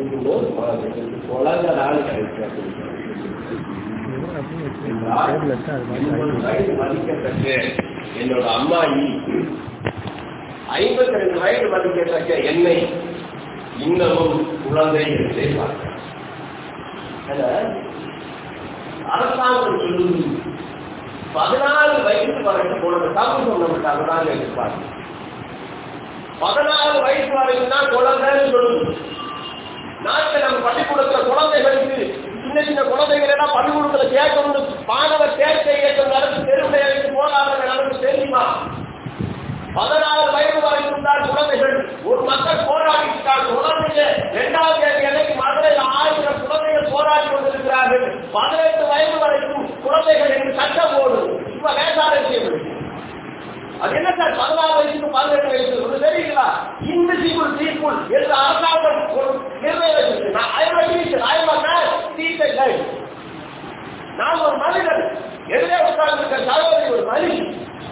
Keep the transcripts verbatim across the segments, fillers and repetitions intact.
குழந்தை மதிக்கத்தக்க என்னோட அம்மாயி ஐம்பத்தி ரெண்டு வயது மதிக்கத்தக்க என்னை இன்னமும் குழந்தை என்றே பார்க்கிறார். அரசாங்கம் சொல்லுது பதினாலு வயசு வரைக்கும் குழந்தை சமூகம் நம்மளுக்கு அதுதான் எதிர்பார்க்கு. பதினாலு வயசு வரைக்கும் தான் குழந்தைன்னு சொல்லுது. நாட்டில் நம்ம பள்ளிக்கூடத்துல குழந்தைகளுக்கு சின்ன சின்ன குழந்தைகள் எல்லாம் பள்ளிக்கூடத்துல சேர்க்கணும் மாணவர் சேர்க்கை இயக்கம் நடந்து தெருவுடையமைக்கு போராட்டம் நடந்து தெரியுமா? பதினாலு வயது வரைக்கும் தான் குழந்தைகள். ஒரு மக்கள் போராடிட்டார். குழந்தைங்க இரண்டாவது தேதி அன்னைக்கு மதுரையில் ஆயிரம் குழந்தைகள் போராடி கொண்டிருக்கிறார்கள். பதினெட்டு வயது வரைக்கும் குழந்தைகள் என்று சட்டம் போடும். இப்ப வேசார செய்யப்படுது. அது என்ன சார் பதினாறு வயசுக்கு பதினெட்டு வயசு ஒரு தெரியுங்களா? இன்விசிபிள் பீப்புள் என்று அரசாங்கம் நிர்ணயிச்சு நான் ஒரு மனிதன் எதிரே உட்கார்ந்திருக்க சகோதரி ஒரு மனிதன்.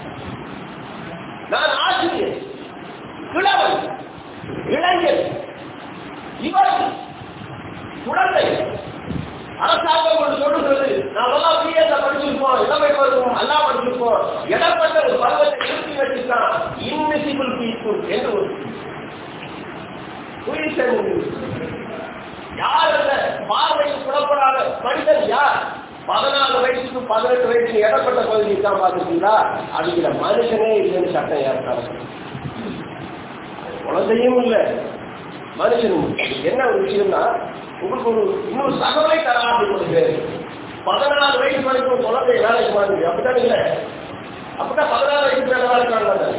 நான் ஆசிரியர், கிழவன், இளைஞர், இவர் குழந்தை. அரசாங்கம் ஒன்று சொல்லுகிறது நாம் எல்லாம் பிஎஸ் படிச்சிருப்போம், இளமை பருவம் எல்லாம் படிச்சிருப்போம், இடப்பட்ட ஒரு பருவத்தை நிறுத்தி வச்சுதான் இன்விசிபிள் பீப்புள் என்று ஒரு யார் அந்த பார்வைக்கு புலப்படாத மனிதன் யார்? பதினாலு வயசுக்கு பதினெட்டு வயசுக்கு இடப்பட்ட பகுதியை தான் பார்த்துட்டீங்களா? அதுல மனுஷனே இல்லைன்னு சட்டம் ஏற்றாரு. குழந்தையும் இல்லை மனுஷனும். என்ன ஒரு விஷயம்னா உங்களுக்கு ஒரு இன்னொரு தகவலை தராது கொடுக்கிறேன். பதினாலு வயசு வரைக்கும் குழந்தை வேலைக்கு வாங்க அப்படித்தான் இல்லை. அப்படித்தான் பதினாலு வயசுக்கு வேலை வேலைக்கு வாங்க.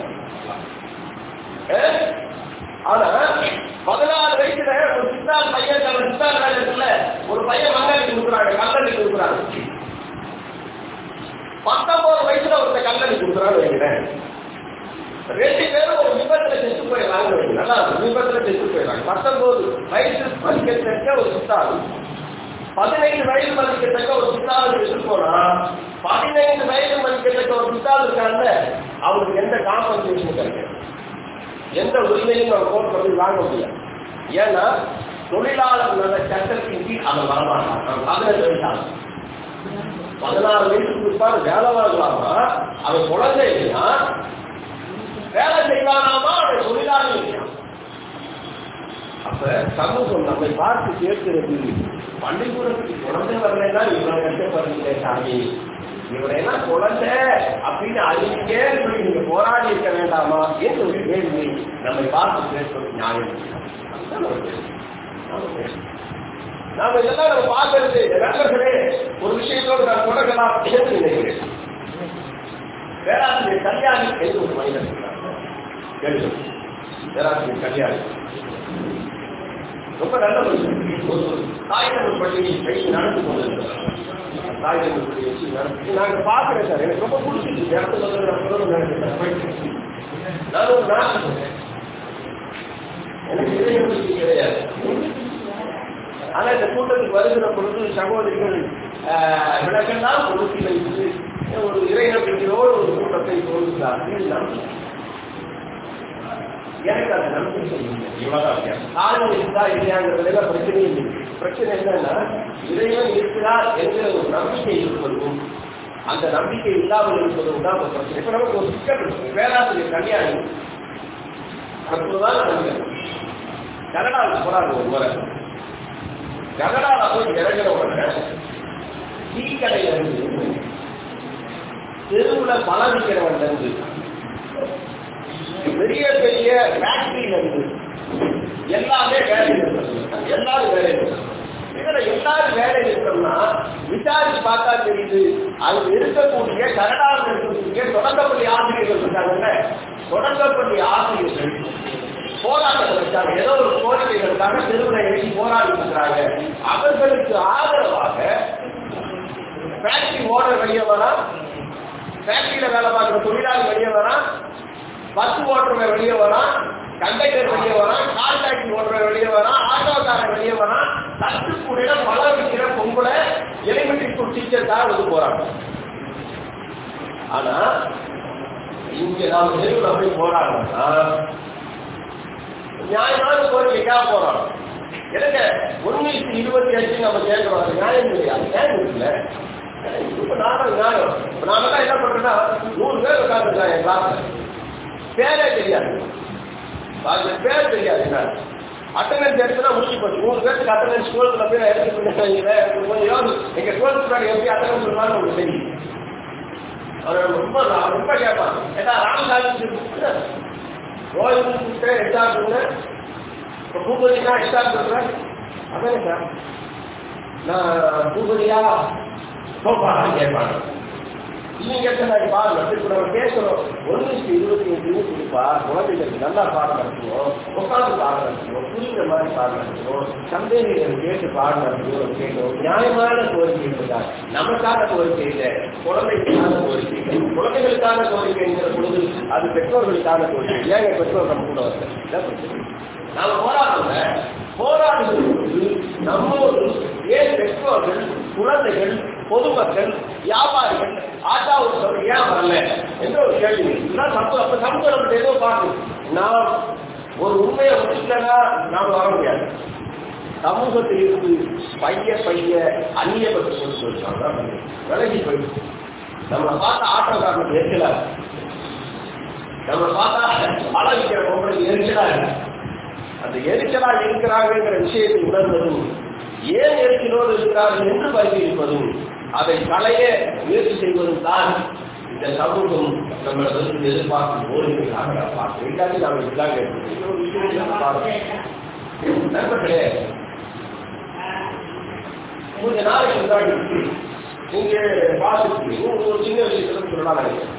ஆனா பதினாலு வயசுல ஒரு சித்தார் பையன் சித்தார் காலத்துல ஒரு பையன் மங்காளி கொடுக்குறாங்க, கல்லறி கொடுக்குறாங்க. பத்தொன்பது வயசுல ஒருத்த கல்லறி கொடுக்குறான்னு வைக்கிறேன். ரெண்டு பேரும் ஒரு விபத்துல செத்து போயிடறாங்க. நல்லா விபத்துல செத்து போயிடறாங்க. பத்தொன்பது வயசு மதிக்கத்தக்க ஒரு சித்தாரு, பதினைந்து வயது மதிக்கத்தக்க ஒரு சித்தாரு செத்து போனா பதினைந்து வயது மதிக்கத்தக்க ஒரு சித்தாரு இருக்காங்க. அவருக்கு எந்த காம்பன்சேஷன் கிடையாது, எந்த உரிமையும் நம்ம கோர்ட் பண்ணி வாங்க முடியாது. ஏன்னா தொழிலாளர் நல சட்டத்தின் கீழ் அதை வரமாட்டாங்க. பதினெட்டு வயசு பதினாறு வயசுக்கு இருப்பாரு வேலை வாங்கலாமா? அவன் குழந்தைன்னா வேலை செய்வானாமா? அவன் தொழிலாளர் இல்லையா? அப்ப சமூகம் நம்மை பார்த்து கேட்கிறது, பள்ளிக்கூடத்துக்கு குழந்தை வரலைன்னா இவ்வளவு கஷ்டப்படுறீங்களே சாமி, இவரையெல்லாம் குழந்தை அப்படின்னு அறிவிக்கே சொல்லி நீங்க போராடி இருக்க வேண்டாமா என்று ஒரு கேள்வி நம்மை பார்த்து பேசுவது நியாயம். நாம இதெல்லாம் நம்ம பார்க்கறது நண்பர்களே ஒரு விஷயத்தோடு நான் தொடங்கலாம் என்று நினைக்கிறேன். பேராசிரியர் கல்யாணி என்று ஒரு மனிதன் கேள்வி. பேராசிரியர் கல்யாணி ரொம்ப நல்ல மனிதன். தாய்தமிழ் பள்ளியை பயிற்சி நடத்தி கொண்டிருக்கிறார். தாய்தமிழ் பள்ளியை வச்சு நடத்தி நாங்க பாக்குறேன் சார். எனக்கு ரொம்ப பிடிச்சிருக்கு இடத்துல நினைக்கிறேன். நான் ஒரு நாட்டு எனக்கு இதயம் பற்றி கிடையாது. ஆனா இந்த கூட்டத்துக்கு வருகிற பொழுது சகோதரிகள் விளக்கெல்லாம் கொடுத்து வைத்து ஒரு இறை நம்பிக்கையோடு ஒரு கூட்டத்தை தோன்றுகிறார்கள். எனக்கு அந்த நம்பிக்கை இல்லை. இவ்வளவுதான் காரணம் இருந்தா இல்லையாங்கிறதுல பிரச்சனை இல்லை. பிரச்சனை என்னன்னா இறைவன் இருக்கிறார் என்ற ஒரு நம்பிக்கை இருப்பதும் அந்த நம்பிக்கை இல்லாமல் இருப்பதும் தான் பிரச்சனை. இப்ப நமக்கு ஒரு சிக்கல் இருக்கு. பேராசிரியர் கல்யாணி அப்போதான் நம்பிக்கை கனடாவுக்கு போறாங்க. ஒரு முறை கனடால போய் இறங்குற உடனே டீ கடையில இருந்து தெருவுல பழம் விற்கிறவன்ல இருந்து பெரிய பெரிய ஃபேக்டரியில இருந்து எல்லாமே வேலை நிறுத்தம். எல்லாரும் வேலை நிறுத்தம். இதுல எல்லாரும் வேலை நிறுத்தம்னா விசாரிச்சு பார்த்தா தெரியுது அங்க இருக்கக்கூடிய கனடாவில் இருக்கக்கூடிய தொடக்கப்பள்ளி ஆசிரியர்கள் இருக்காங்கல்ல, தொடக்கப்பள்ளி ஆசிரியர்கள் போராட்டம் வச்சாங்க. ஏதோ ஒரு கோரிக்கைகளுக்காக தெருவுல எழுதி போராடி இருக்கிறாங்க. அவர்களுக்கு ஆதரவாக ஃபேக்டரி ஓனர் வெளியே வரா, ஃபேக்டரியில வேலை பார்க்கிற தொழிலாளி வெளியே வரா, பஸ் ஓட்டுறவன் வெளியே வரான், கண்டக்டர் வெளியே வரான், கார் டாக்ஸி ஓட்டுறவன் வெளியே வரான், ஆட்டோக்காரன் வெளியே வரான், தட்டுக்குடைய பல விற்கிற பொங்கலை எலிமெண்ட்ரி ஸ்கூல் டீச்சருக்காக வந்து போறாங்க. ஆனா இங்க நாம தெருவில் போய் போராடணும்னா நியாயமான கோரிக்கைக்காக போறோம். எனக்கு ஒன்னு இருபத்தி அஞ்சு நம்ம கேட்கிறோம், அது நியாயம் இல்லையா? நியாயம் இருக்குல்ல. இப்ப நானும் நியாயம் நாம தான் என்ன பண்றோம்னா, நூறு பேர் உட்காந்துருக்காங்க என் கிளாஸ்ல, பேரே தெரியாது, பேர் தெரியாது. என்ன அட்டண்டன்ஸ் எடுத்துனா முடிச்சு போச்சு. நூறு பேருக்கு அட்டண்டன்ஸ் ஸ்கூலுக்குள்ள போய் எடுத்து கொஞ்சம் எங்க ஸ்கூலுக்கு எப்படி அட்டண்டன்ஸ் சொல்லுவாங்க உங்களுக்கு தெரியும். அவர் ரொம்ப ரொம்ப கேட்பாங்க, ஏன்னா ராமசாமி கோயிலுக்கு எக்ஸாம் சொல்லுங்க, இப்போ பூபதினா எக்ஸாம் சொல்றேன், அதானே சார் நான் பூபதியா சோப்பான்னு கேட்பாங்க. நீங்க பாருங்க, இப்போ நம்ம பேசுறோம் ஒன்னு இருபத்தி அஞ்சு கொடுப்பா, குழந்தைகளுக்கு நல்லா பாடம் நடத்தணும், உட்காந்து பாடம் நடத்தணும், புரியுற மாதிரி பாடம் நடத்தணும், சந்தேகங்கள் கேட்டு பாடம் நடத்தணும் கேட்கணும். நியாயமான கோரிக்கை இருந்தால் நமக்கான கோரிக்கை இல்லை, குழந்தைகளுக்கான கோரிக்கை. குழந்தைகளுக்கான கோரிக்கைங்கிற பொழுது அது பெற்றோர்களுக்கான கோரிக்கை. ஏங்க பெற்றோர் நம்ம கூட வந்து நாம போராடுறோங்க, போராடுகிறது நம்மோடு ஏன் பெற்றோர்கள், குழந்தைகள், பொதுமக்கள், வியாபாரிகள், ஆட்டா ஒரு ஏன் வரல என்ற ஒரு கேள்வி. இதுதான் சமூகம். அப்ப சமூகம் நம்ம ஏதோ பார்க்கணும். நாம் ஒரு உண்மையை முடிச்சுட்டா நாம வர முடியாது. சமூகத்தில் இருந்து பைய பைய அந்நிய பற்றி கொண்டு வச்சாங்க, விலகி போயிடுச்சு. நம்மளை பார்த்தா ஆட்டோக்காரனுக்கு எரிச்சலா இருக்கு, நம்மளை பார்த்தா அளவிக்கிற பொம்பளுக்கு எரிச்சலா இருக்கு. அந்த எரிச்சலா இருக்கிறாங்கிற விஷயத்தை உணர்வதும், ஏன் எரிச்சலோடு இருக்கிறார்கள் என்று பரிசீலிப்பதும், அதை களைய முயற்சி செய்வதும் தான் இந்த சமூகம் நம்மளை வந்து எதிர்பார்க்கும் கோரிக்கைகளாக நான் பார்க்கிறேன். எல்லாத்தையும் நாம் இதுதான் கேட்கிறோம். நண்பர்களே, கொஞ்ச நாளைக்கு முன்னாடி நீங்க பார்த்துருக்கீங்க, ஒரு சின்ன விஷயத்துல சொல்லலாம் நினைக்கிறேன்.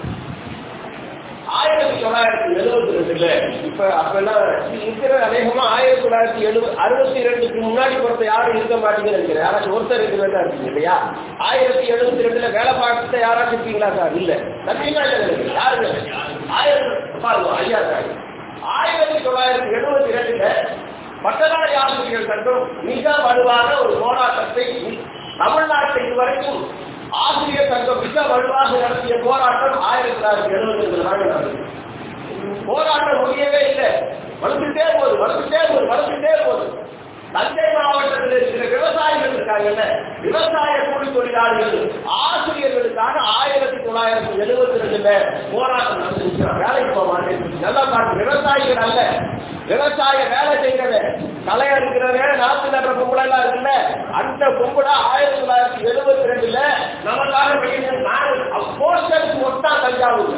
ஆயிரத்தி தொள்ளாயிரத்தி எழுபத்தி ரெண்டுல இப்ப அப்பெல்லாம் இருக்கிற அநேகமா ஆயிரத்தி தொள்ளாயிரத்தி எழுபது அறுபத்தி ரெண்டுக்கு முன்னாடி பொறுத்த யாரும் இருக்க மாட்டீங்கன்னு நினைக்கிறேன். யாராச்சும் ஒருத்தர் இருக்கிறதா இருக்கீங்க இல்லையா? ஆயிரத்தி எழுபத்தி ரெண்டுல வேலை பார்த்த யாராச்சும் இருக்கீங்களா சார்? இல்ல, நம்பிக்கை இல்லை. யாருங்க? ஆயிரத்தி ஐயா சார் ஆயிரத்தி தொள்ளாயிரத்தி எழுபத்தி ரெண்டுல பட்டதாரி ஆசிரியர்கள் சங்கம் மிக வலுவான ஒரு போராட்டத்தை தமிழ்நாட்டை இதுவரைக்கும் ஆசிரியர் சங்கம் மிக வலுவாக நடத்திய போராட்டம் ஆயிரத்தி தொள்ளாயிரத்தி எழுபத்தி ரெண்டு நடந்தது. போராட்டம் முடியவே இல்லை, வளர்ந்துட்டே போகுது வளர்ந்துட்டே போகுது வளர்ந்துட்டே போகுது. தஞ்சை மாவட்டத்தில் இருக்கிற விவசாயிகள் இருக்காங்கல்ல, விவசாய கூலி தொழிலாளிகள் ஆசிரியர்களுக்காக ஆயிரத்தி தொள்ளாயிரத்தி எழுபத்தி ரெண்டுல போராட்டம் நடந்திருக்கிறார். வேலைக்கு போக மாட்டேன், நல்லா பார்த்து, விவசாயிகள் அல்ல, விவசாய வேலை செய்யறது, களை அறுக்கிறது, நாட்டு நடுற பொம்பளை எல்லாம் இருக்குல்ல, அந்த பொம்பளை ஆயிரத்தி தொள்ளாயிரத்தி எழுபத்தி ரெண்டுல நமக்காக போஸ்டர்ஸ் ஒட்டா தஞ்சாவூர்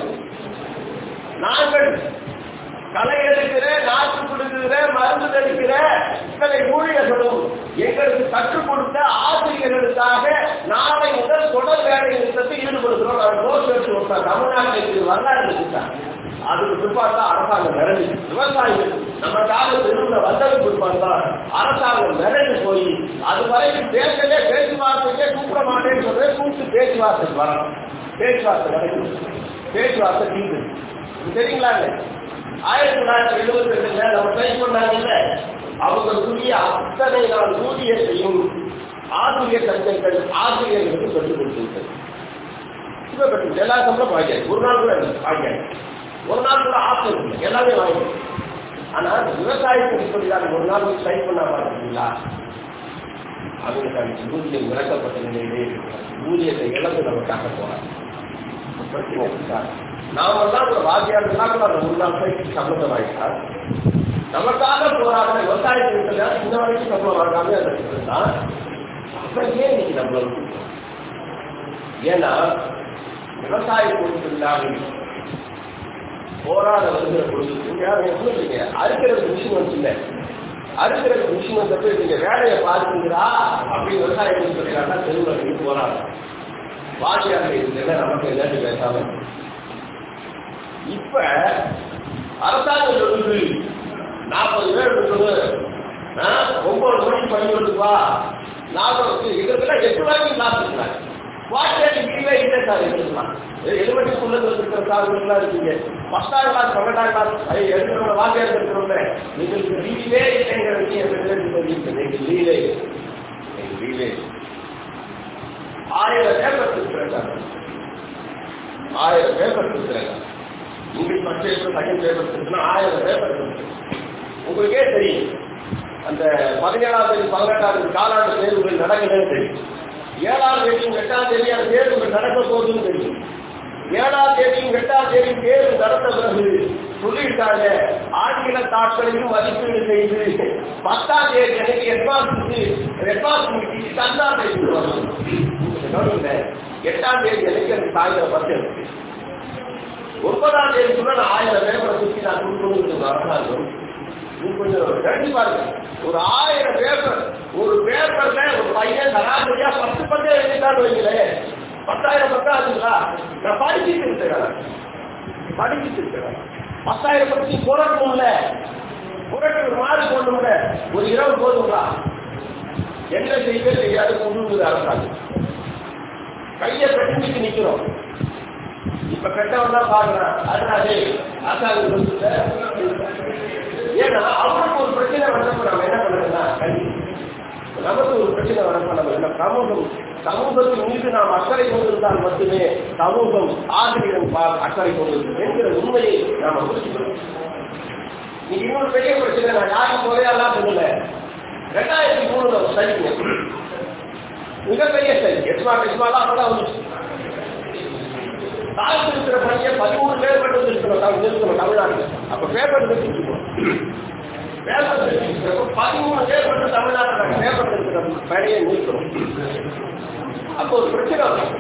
நாங்கள் களை எடுக்கிற, நாட்டு கொடுக்கிற, மருந்து தெளிக்கிற இத்தனை ஊழியர்களும் எங்களுக்கு கற்றுக் கொடுத்த ஆசிரியர்களுக்காக நாளை முதல் தொடர் வேலை நிறுத்தத்தை ஈடுபடுகிறோம். நாங்கள் போஸ்டர்ஸ் ஒட்டா தமிழ்நாட்டில் வரலாறு இருக்காங்க. அதுக்கு பிற்பாடு அரசாங்கம் நிறைஞ்சு, விவசாயிகள் நமக்காக திரும்ப வந்தது பிற்பாடு தான் அரசாங்கம் நிறைஞ்சு போய் அது வரைக்கும் பேசவே பேச்சுவார்த்தைக்கே கூப்பிட மாட்டேன்னு சொல்ற, கூப்பிட்டு பேச்சுவார்த்தைக்கு வரணும். பேச்சுவார்த்தை நடக்குது, பேச்சுவார்த்தை தீர்ந்து தெரியுங்களாங்க. ஆயிரத்தி தொள்ளாயிரத்தி எழுபத்தி ரெண்டுல நம்ம ட்ரை பண்ணாங்கல்ல, அவங்களுடைய அத்தனை நாள் ஊதியத்தையும் ஆசிரியர் சங்கங்கள் ஆசிரியர்களுக்கு சொல்லிக் கொடுத்திருக்கிறது. இப்ப பெற்று எல்லா சம்பளம் வாங்கியாச்சு, ஒரு நாள் கூட வாங்கியாச்சு, ஒரு நாள் கூட ஆசை இல்லை, எல்லாமே வாங்கி. ஆனா விவசாயத்துக்கு சொல்லிதான் ஒரு நாள் ட்ரை பண்ணா பாத்தீங்களா, அவங்களுக்கு ஊதியம் இறக்கப்பட்ட நிலையிலே ஊதியத்தை இழந்து நம்ம காட்ட போறாங்க. நாம தான் ஒரு வாத்தியாருக்கா கூட அந்த ஒரு நாள் சைக்கு சம்பளம் வாங்கிட்டார். நமக்காக போராட விவசாயத்துக்கு இந்த வரைக்கும் சம்பளம் வாங்காம அதை இருந்தா அப்புறம் ஏன் இன்னைக்கு நம்மள ஏன்னா விவசாய பொருட்கள் போராட வருகிற பொழுது அறுக்கிறது மிஷின் வந்து இல்லை, அறுக்கிறது மிஷின் வந்தப்ப நீங்க வேலையை பார்த்துக்கிறா அப்படின்னு விவசாயம் சொல்லிடா தெருவில் போராடும். வாசியாக இருக்கிறத நமக்கு எல்லாத்தையும் பேசாம இப்ப அரசாங்கம் சொல்லுது நாற்பது பேர் இருக்குது, ஒன்பது மணிக்கு பண்ணி கொடுத்துவா, நாற்பது இதுக்கெல்லாம் எட்டு ரூபாய்க்கு லாஸ் இருக்கிறாங்க. வாட்ஸ்அப் லீவே இல்லை சார், எடுத்துக்கலாம். எழுபதுக்குள்ள இருக்கிற சார்லாம் இருக்கீங்க, பத்தாம் கிளாஸ் பன்னெண்டாம் கிளாஸ் எடுக்கிறவங்க வாத்தியார் இருக்கிறவங்க எங்களுக்கு லீவே இல்லைங்கிற விஷயம் லீவே லீவே ஆயிரம் பேப்பர் இருக்கிறாங்க, ஆயிரம் பேப்பர் இருக்கிறாங்க. English first paper second paper இருக்குன்னா ஆயிரம் பேப்பர் இருக்கு. உங்களுக்கே தெரியும் அந்த பதினேழாம் தேதி பதினெட்டாம் தேதி காலாண்டு தேர்வுகள் நடக்குதுன்னு தெரியும். ஏழாம் தேதியும் எட்டாம் தேதி அந்த தேர்வுகள் நடக்க போகுதுன்னு தெரியும். ஏழாம் தேதியும் எட்டாம் தேதியும் தேர்வு நடத்த பிறகு சொல்லிட்டாங்க ஆங்கில தாட்களையும் மதிப்பீடு செய்து பத்தாம் தேதி அன்னைக்கு அட்வான்ஸுக்கு ரெஸ்பான்சிபிலிட்டி தந்தான் பேசிட்டு எட்டாம் தேதி அன்னைக்கு எனக்கு சாயந்தரம் பத்து இருக்கு. ஒன்பதாம் தேதி கூட நான் ஆயிரம் பேப்பரை சுற்றி நான் கொடுக்கணுங்கிறது அரசாங்கம். கொஞ்சம் ரெண்டு பாருங்க, ஒரு ஆயிரம் பேப்பர் ஒரு பேப்பர்ல ஒரு பையன் சராசரியா பத்து பத்தே எழுதிட்டான்னு வைங்களேன், பத்தாயிரம் பத்தா ஆச்சுங்களா? நான் படிச்சுட்டு இருக்கிறேன் படிச்சுட்டு இருக்கிறேன் பத்தாயிரம் பத்தி புரட்டணும்ல, புரட்டு ஒரு மாதிரி போடணும்ல, ஒரு இரவு போதுங்களா? என்ன செய்ய தெரியாது கொண்டு அரசாங்கம் கையை கட்டிட்டு நிக்கிறோம். இப்ப கெட்டவன் தான் பாக்குறான். அதனாலே அரசாங்கம் ஏன்னா அவனுக்கு ஒரு பிரச்சனை வரப்ப நம்ம என்ன பண்ணுறதுன்னா கல்வி, நமக்கு ஒரு பிரச்சனை வரப்ப நம்ம என்ன சமூகம் சமூகத்தின் மீது நாம் அக்கறை கொண்டிருந்தால் மட்டுமே சமூகம் ஆசிரியரும் அக்கறை கொண்டிருக்கும் என்கிற உண்மையை நாம புரிஞ்சுக்கணும். நீ இன்னொரு பெரிய பிரச்சனை நான் யாரும் குறையாலாம் சொல்லல. ரெண்டாயிரத்தி மூணுல ஒரு ஸ்டடி, மிகப்பெரிய ஸ்டடி, எஸ்மா எஸ்மாலாம் அப்பதான் வந்துச்சு. தாழ்ந்து இருக்கிற பையன் பதிமூணு பேர் மட்டும் இருக்கணும் இருக்கணும் தமிழ்நாட்டில். அப்ப பேப்பர் வச்சுருக்கோம், பேப்பர் வச்சிருக்கிறோம் பதிமூணு பேர் மட்டும் தமிழ்நாட்டில் பேப்பர் இருக்கிற படையை நீக்கிறோம். அப்போ ஒரு பிரச்சனை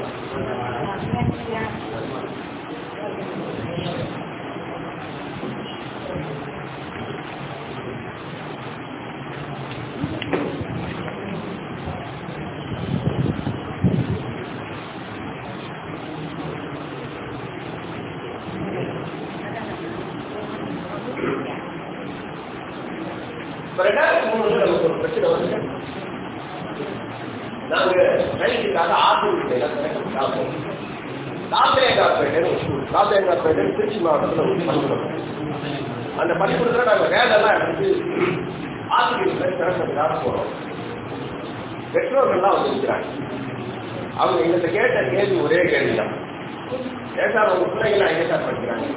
ரெண்டாயிரத்தி மூணுல நமக்கு ஒரு பிரச்சனை வந்து நாங்க கைதுக்காக ஆசிரியர் காப்பேங்காப்பேட்டை ஸ்கூல், காப்பேங்காப்பேட்டை திருச்சி மாவட்டத்தில் ஒரு பள்ளிக்கூடம். அந்த பள்ளிக்கூடத்தில் நாங்கள் வேலையெல்லாம் எடுத்து ஆசிரியர்களை திறக்கிறதுக்காக போறோம். பெற்றோர்கள்லாம் வந்து இருக்கிறாங்க. அவங்க எங்கிட்ட கேட்ட கேள்வி ஒரே கேள்விதான், ஏசா அவங்க பிள்ளைகள் ஐஎஸ்ஆ படிக்கிறாங்க.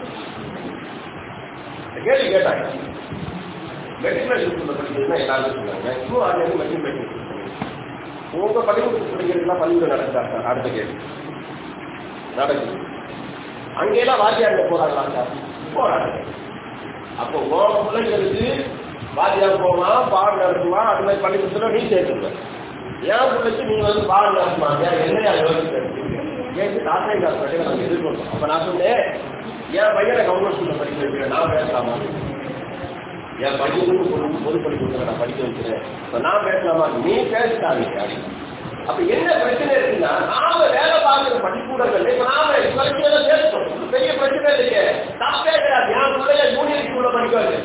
கேள்வி கேட்டாங்க, மெட்ரிகுலேஷன் ஸ்கூல்ல படிக்கிறதுனா எல்லாரும் சொன்னாங்க, இப்போ அது மெட்ரிகுலேஷன் உங்க பள்ளிக்கூடத்து பிள்ளைகளுக்குலாம் பள்ளிக்கூடம் நடக்குதா சார்? அடுத்த கேள்வி நடக்குது. அங்கெல்லாம் வாத்தியாருங்க போறாங்களா சார்? போறாங்க. அப்போ உங்க பிள்ளைங்களுக்கு வாத்தியார் போகலாம், பாடம் நடத்துமா, அது மாதிரி பள்ளிக்கூடத்துல நீ சேர்த்துருவேன். என் பிள்ளைக்கு நீங்க வந்து பாடம் நடத்துமாங்க என்னையா யோசிச்சு கேட்டு தாத்தா காசு நாங்கள் எதிர்கொண்டோம். அப்ப நான் சொன்னேன், என் பையனை கவர்மெண்ட் ஸ்கூல்ல படிக்க வைக்கிறேன், நான் பேசலாமா? என் பையனுக்கு பொது பள்ளிக்கூடத்துல நான் படிக்க வைக்கிறேன், இப்ப நான் பேசலாமா? நீ பேசிட்டாங்க. அப்ப என்ன பிரச்சனை இருக்குன்னா, நாம வேலை பார்க்கிற பள்ளிக்கூடங்கள் இப்ப நாம பிரச்சனை பேசணும், பெரிய பிரச்சனை இல்லையே, தப்பே கிடையாது. என் பிள்ளைய யூனியன் ஸ்கூல்ல படிக்க வைக்க,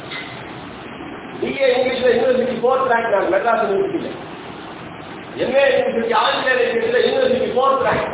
பிஏ இங்கிலீஷ்ல யூனிவர்சிட்டி போர்த் ரேங்க், நான் மெட்ராஸ் யூனிவர்சிட்டியில எம்ஏ யூனிவர்சிட்டி ஆங்கில university fourth rank,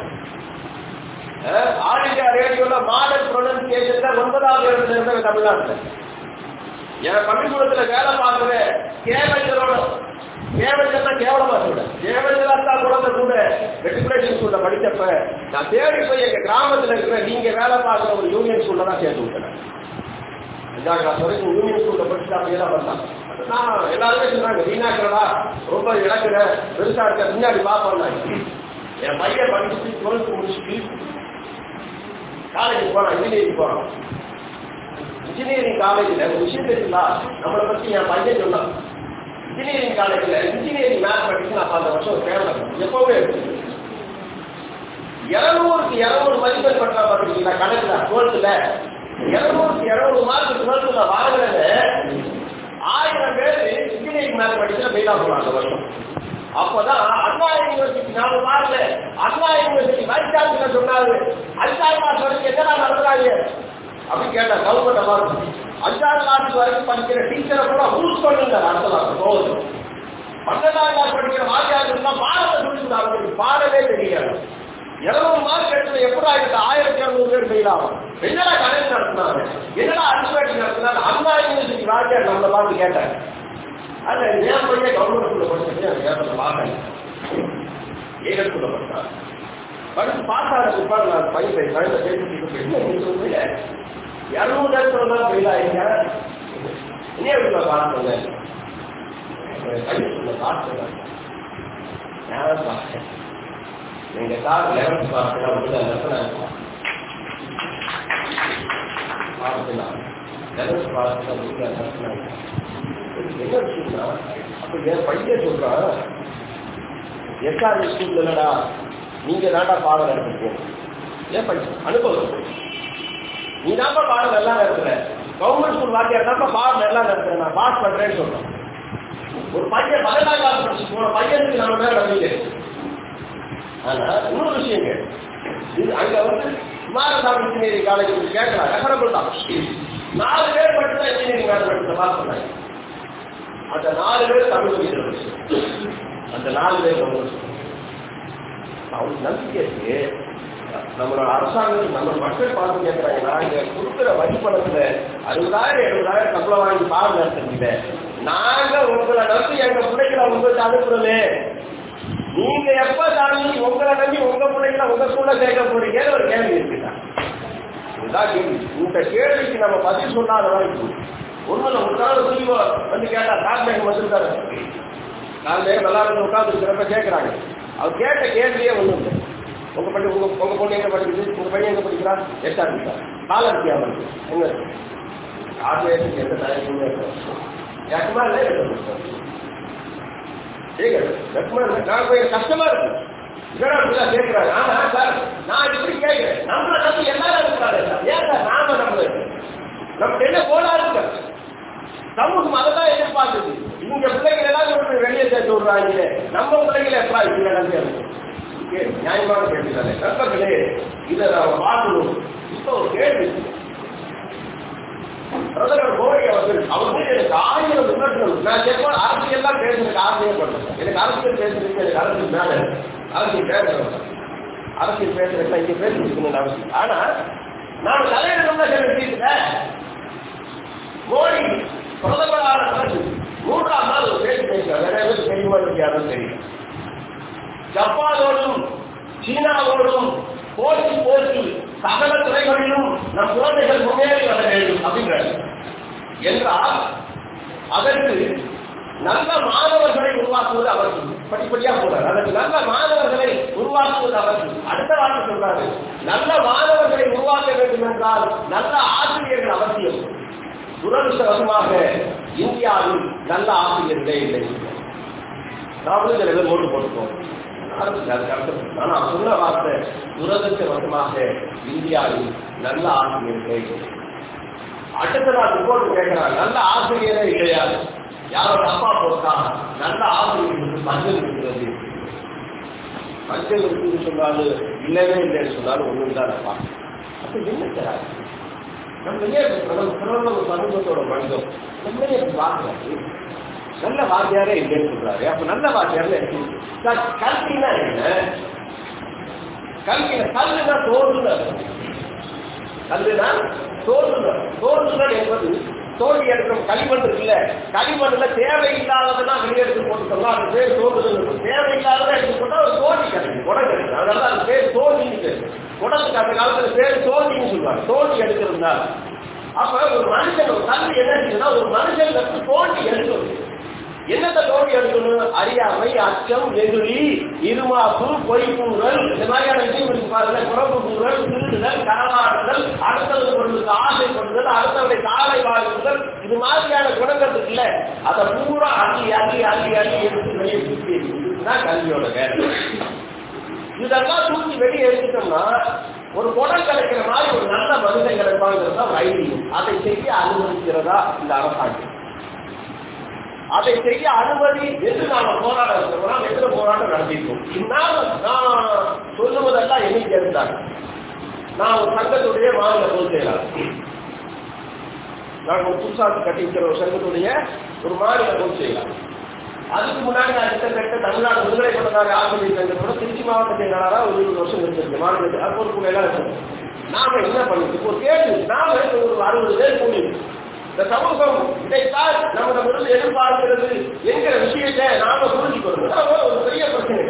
all India ரேடியோல மாடல் ப்ரொனன்சியேஷன் ஒன்பதாவது இடத்துல இருந்த தமிழ்நாட்டில். என் பள்ளிக்கூடத்துல வேலை பார்க்கிற கேவலங்களோட கேவலங்கள்னா கேவலமா சொல்ல கேவலங்களா குழந்தை கூட மெட்ரிகுலேஷன் ஸ்கூல்ல படிச்சப்ப நான் தேடி போய் எங்க கிராமத்துல இருக்கிற நீங்க வேலை பார்க்கிற ஒரு யூனியன் ஸ்கூல்ல தான் சேர்த்து விட்டேன். அஞ்சாம் கிளாஸ் வரைக்கும் யூனியன் ஸ்கூல்ல படிச்சுட்டா அப்படியெல்லாம் வந்தான். நான் எல்லாருமே சொன்னாங்க, வீணாக்கிறதா ரொம்ப இழக்கிற பெருசா இருக்க பின்னாடி பார்ப்போம். என் பையன் படிச்சுட்டு டுவெல்த் முடிச்சுட்டு காலேஜுக்கு போறான், இன்ஜினியரிங் போறான். இன்ஜினியரிங் காலேஜ்ல ஒரு விஷயம் தெரியுங்களா, நம்மளை பத்தி என் பையன் சொன்னான். இன்ஜினியரிங் காலேஜ்ல இன்ஜினியரிங் மேத்தமெட்டிக்ஸ் அப்ப அந்த வருஷம் கேவலம் எப்பவுமே இருக்கு. இருநூறுக்கு இருநூறு மதிப்பெண் பட்டா பாத்தீங்களா கணக்குல டுவெல்த்ல இருநூறுக்கு இருநூறு மார்க் டுவெல்த்ல வாங்குறது ஆயிரம் பேர் இன்ஜினியரிங் மேத்தமெட்டிக்ஸ்ல ஃபெயில் ஆகுறாங்க அந்த வருஷம். அப்பதான் அண்ணா யூனிவர்சிட்டி நாலு மார்க்ல அண்ணா யூனிவர்சிட்டி வைஸ் சான்சலர் சொன்னாரு, அஞ்சாம் கிளாஸ் வரைக்கும் என்னடா நடத்துறாங்க அப்படின்னு கேட்டா கவர்மெண்ட் அவார்டு அஞ்சாம் கிளாஸ் வரைக்கும் படிக்கிற டீச்சரை கூட ரூல்ஸ் பண்ணுங்க நடத்தலாம். போகுது பன்னெண்டாம் கிளாஸ் படிக்கிற வாத்தியார்கள் பாடத்தை சொல்லிட்டு பாடவே தெரியாது. இருநூறு மார்க் எடுத்து எப்படி ஆயிரத்தி ஆயிரத்தி இருநூறு பேர் ஃபெயில் ஆகும். என்னடா கணக்கு நடத்தினாங்க, என்னடா அல்பேட்டிக் நடத்தினாங்க. அண்ணா யூனிவர்சிட்டி வாத்தியார் நம்மளை பார்த்து கேட்டாங்க. அது ஏன் பையன் கவர்மெண்ட் ஸ்கூல்ல படிச்சுட்டு அந்த கேட்டத்தை பார்த்தாங்க, ஏழு ஸ்கூல்ல படித்தாங்க. படிச்சு பாஸ் ஆன பிற்பாடு நான் பையன் குழந்தை பேசிட்டு இருநூறு லட்சம் தான் ஃபெயில் ஆயிருக்கேன், இனே பாஸ் பண்ணேன். கழிச்சுள்ள பார்த்து எங்க சார் லெவன்த் பார்த்து வந்து பார்த்துலாம் லெவன்த் பார்த்து என்ன விஷயம்னா அப்ப என் பையன் சொல்றான் எஸ்ஆர்எஸ் ஸ்கூல்ல இல்லடா நீங்க தாண்டா பாடம் நடத்திருக்கோம். ஏன் பையன் அனுபவம் நீ தான்ப்பா பாடம் நல்லா நடத்துற, கவர்மெண்ட் ஸ்கூல் வாத்தியார் தான்ப்பா பாடம் நல்லா நடத்துறேன், நான் பாஸ் பண்றேன்னு சொல்றேன். ஒரு பையன் பதினெட்டாம் கிளாஸ் படிச்சு போன பையனுக்கு நம்ம மேல நம்பிக்கை. ஆனா இன்னொரு விஷயங்க, இது அங்க வந்து குமாரசாமி இன்ஜினியரிங் காலேஜ் கேட்கலாம், ரெஃபரபிள் தான். நாலு பேர் மட்டும் தான் இன்ஜினியரிங் காலேஜ் பாஸ் பண்ணாங்க. அந்த நாலு பேர் தமிழ் மீது அந்த நாலு பேர் அவங்களுக்கு நம்பிக்கை இருக்கு. நம்மளோட அரசாங்கம் நம்ம மக்கள் பார்த்து கேட்கறாங்க, நாங்க கொடுக்குற வரி பணத்துல அறுபதாயிரம் எழுபதாயிரம் சம்பளம் வாங்கி பாடம் நடத்துறீங்க, நாங்க உங்களை நம்பி எங்க பிள்ளைகளை உங்களுக்கு அனுப்புறோமே, நீங்க எப்ப சாமி உங்களை நம்பி உங்க பிள்ளைகளை உங்க ஸ்கூல்ல சேர்க்க போறீங்கன்னு ஒரு கேள்வி இருக்குதா? இதுதான் கேள்வி. இந்த கேள்விக்கு நம்ம பதில் சொல்லாத வரைக்கும் ஒண்ணுல ஒரு நாள் சொல்லி வந்து கேட்டா கார்மேகம் வந்திருக்காரு, கார்மேகம் நல்லா இருந்து உட்காந்து இருக்கிறப்ப கேட்கறாங்க. அவர் கேட்ட கேள்வியே ஒண்ணு இல்லை. உங்க பள்ளி உங்க உங்க பொண்ணு எங்க படிக்குது, உங்க பையன் எங்க படிக்கிறா, எட்டாம் இருக்காரு காலம் வித்தியாம இருக்கு, எங்க ஆசிரியருக்கு எந்த தயக்கமே ஏக்கமா இல்லை, கஷ்டமா இருக்கு. இதெல்லாம் கேட்கிறாங்க. ஆனா சார் நான் இப்படி கேட்கிறேன், நம்மளை நம்பி எல்லாரும் இருக்கிறாரு, ஏன் சார் நாம நம்ம நம்ம என்ன கோளாறு இருக்கு, சமூகம் அதைதான் எதிர்பார்க்குது. இங்க பிள்ளைகள் எல்லாரும் வெளியே சேர்த்து விடுறாங்க, நம்ம பிள்ளைகளை எப்பா இப்படி நம்பி நியாயமான கேள்வி தானே நண்பர்களே, இதை நாம பார்க்கணும். இப்ப ஒரு கேள்வி, பிரதமர் மோடி அவர்கள் அவர் மீது எனக்கு ஆயிரம் விமர்சனம். நான் கேட்பேன் அரசியல் தான் பேசுறதுக்கு ஆசையப்படுறேன், எனக்கு அரசியல் பேசுறதுக்கு எனக்கு அரசியல் மேல அரசியல் பேசுறேன், அரசியல் பேசுறதுக்கு இங்க பேசிருக்கணும்னு அவசியம். ஆனா நான் தலைவர்கள் தான் கேள்வி, மோடி பிரதமரான பிறகு மூன்றாம் நாள் ஒரு பேச்சு பேசுறார், நிறைய பேர் தெரியுமா யாரும் தெரியும். ஜப்பானோடும் சீனாவோடும் போட்டி போட்டி சகல துறைகளிலும் நம் குழந்தைகள் முன்னேறி வர வேண்டும் அப்படிங்கிறார். என்றால் அதற்கு நல்ல மாணவர்களை உருவாக்குவது அவசியம். படிப்படியா போறார், அதற்கு நல்ல மாணவர்களை உருவாக்குவது அவசியம். அடுத்த வார்த்தை சொல்றாரு, நல்ல மாணவர்களை உருவாக்க வேண்டும் என்றால் நல்ல ஆசிரியர்கள் அவசியம். துரதிருஷ்டவசமாக இந்தியாவில் நல்ல ஆசிரியர்களே இல்லை. நாமளும் சில பேர் ஓட்டு போட்டுப்போம். நான் சொன்ன வார்த்தை துரதிருஷ்டவசமாக இந்தியாவில் நல்ல ஆசிரியர்களே இல்லை. அடுத்த நாள் ரிப்போர்ட் கேட்கிறாங்க, நல்ல ஆசிரியரே கிடையாது. யாரோட அப்பா போட்டா நல்ல ஆசிரியர்களுக்கு பஞ்சம் இருக்கிறது, பஞ்சம் இருக்குன்னு சொன்னாலும் இல்லவே இல்லைன்னு சொன்னாலும் ஒண்ணும் தான் அப்பா. அப்ப என்ன சார் நம்ம ஏன் பிரதம சமூகத்தோட மனிதம் நம்மளே பார்க்கிறாரு, நல்ல வாத்தியாரே இல்லைன்னு சொல்றாரு. அப்ப நல்ல வாத்தியார்ல கல்வினா என்ன? கல்வி கல்வினா தோன்றுதல், கல்வினா தோன்றுதல். தோன்றுதல் என்பது தோல்வி எடுக்கும் களிமண் இருக்குல்ல, களிமண்ணுல தேவையில்லாததுன்னா வெளியெடுத்து போட்டு சொன்னா அது பேர் தோன்றுதல். தேவையில்லாததான் எடுத்து போட்டா ஒரு தோல்வி கிடைக்கும், குடம் கிடைக்கும். அதனால அது பேர் தோல்வின்னு பேரு. குடத்துக்கு அந்த காலத்துல பேர் தோல்வின்னு சொல்லுவாங்க, தோல்வி எடுக்கிறதுனா. அப்ப ஒரு மனுஷன் ஒரு கல்வி என்ன செய்யுதுன்னா ஒரு மனுஷன் தோல்வி எடுக்கணும். என்னத்தை தோல்வி எடுக்கணும்? அறியாமை, அச்சம், வெகுளி, இருமாப்பு, பொய்க்கூறல், இந்த மாதிரியான விஷயம் இருக்கு பாருங்க. குறவு கூறல், திருடுதல், களவாடுதல், அடுத்தது பொருளுக்கு ஆசைப்படுதல், அடுத்தவரை காலை வாழ்வுதல், இது மாதிரியான குணங்கள் இருக்குல்ல, அதை பூரா அள்ளி அள்ளி அள்ளி அள்ளி எடுத்து வெளியே தூக்கி இதுதான் கல்வியோட வேலை. இதெல்லாம் தூக்கி வெளியே எடுத்துட்டோம்னா ஒரு குடம் கிடைக்கிற மாதிரி ஒரு நல்ல மனிதன் கிடைப்பாங்கிறதா ஒரு ஐடியா. அதை செய்ய அனுமதிக்கிறதா இந்த அரசாங்கம்? அதை செய்ய அனுமதி என்று நாம போராட இருக்கிறோம், எத்தனை போராட்டம் நடத்திருக்கோம். இந்நாளும் நான் சொல்லுவதெல்லாம் எண்ணிக்கை இருந்தாங்க. நான் ஒரு சங்கத்துடைய மாநில பொதுச் செயலாளர், நான் ஒரு புதுசாக கட்டி வைக்கிற ஒரு சங்கத்துடைய ஒரு மாநில பொதுச் செயலாளர். அதுக்கு முன்னாடி நான் கிட்டத்தட்ட தமிழ்நாடு விடுதலை பண்ணதாக ஆசிரியர் சங்கத்தோட திருச்சி மாவட்ட செயலாளராக ஒரு இருபது வருஷம் இருந்திருக்கு மாநிலத்தில். அது ஒரு எல்லாம் இருக்கு. நாம என்ன பண்ணிட்டு ஒரு கேள்வி, நாம ஒரு அறுபது பேர் கூடி இந்த சமூகம் இதைத்தான் நம்மிடமிருந்து எதிர்பார்க்கிறது என்கிற விஷயத்தை நாம புரிஞ்சுக்கணும். ஒரு பெரிய பிரச்சனை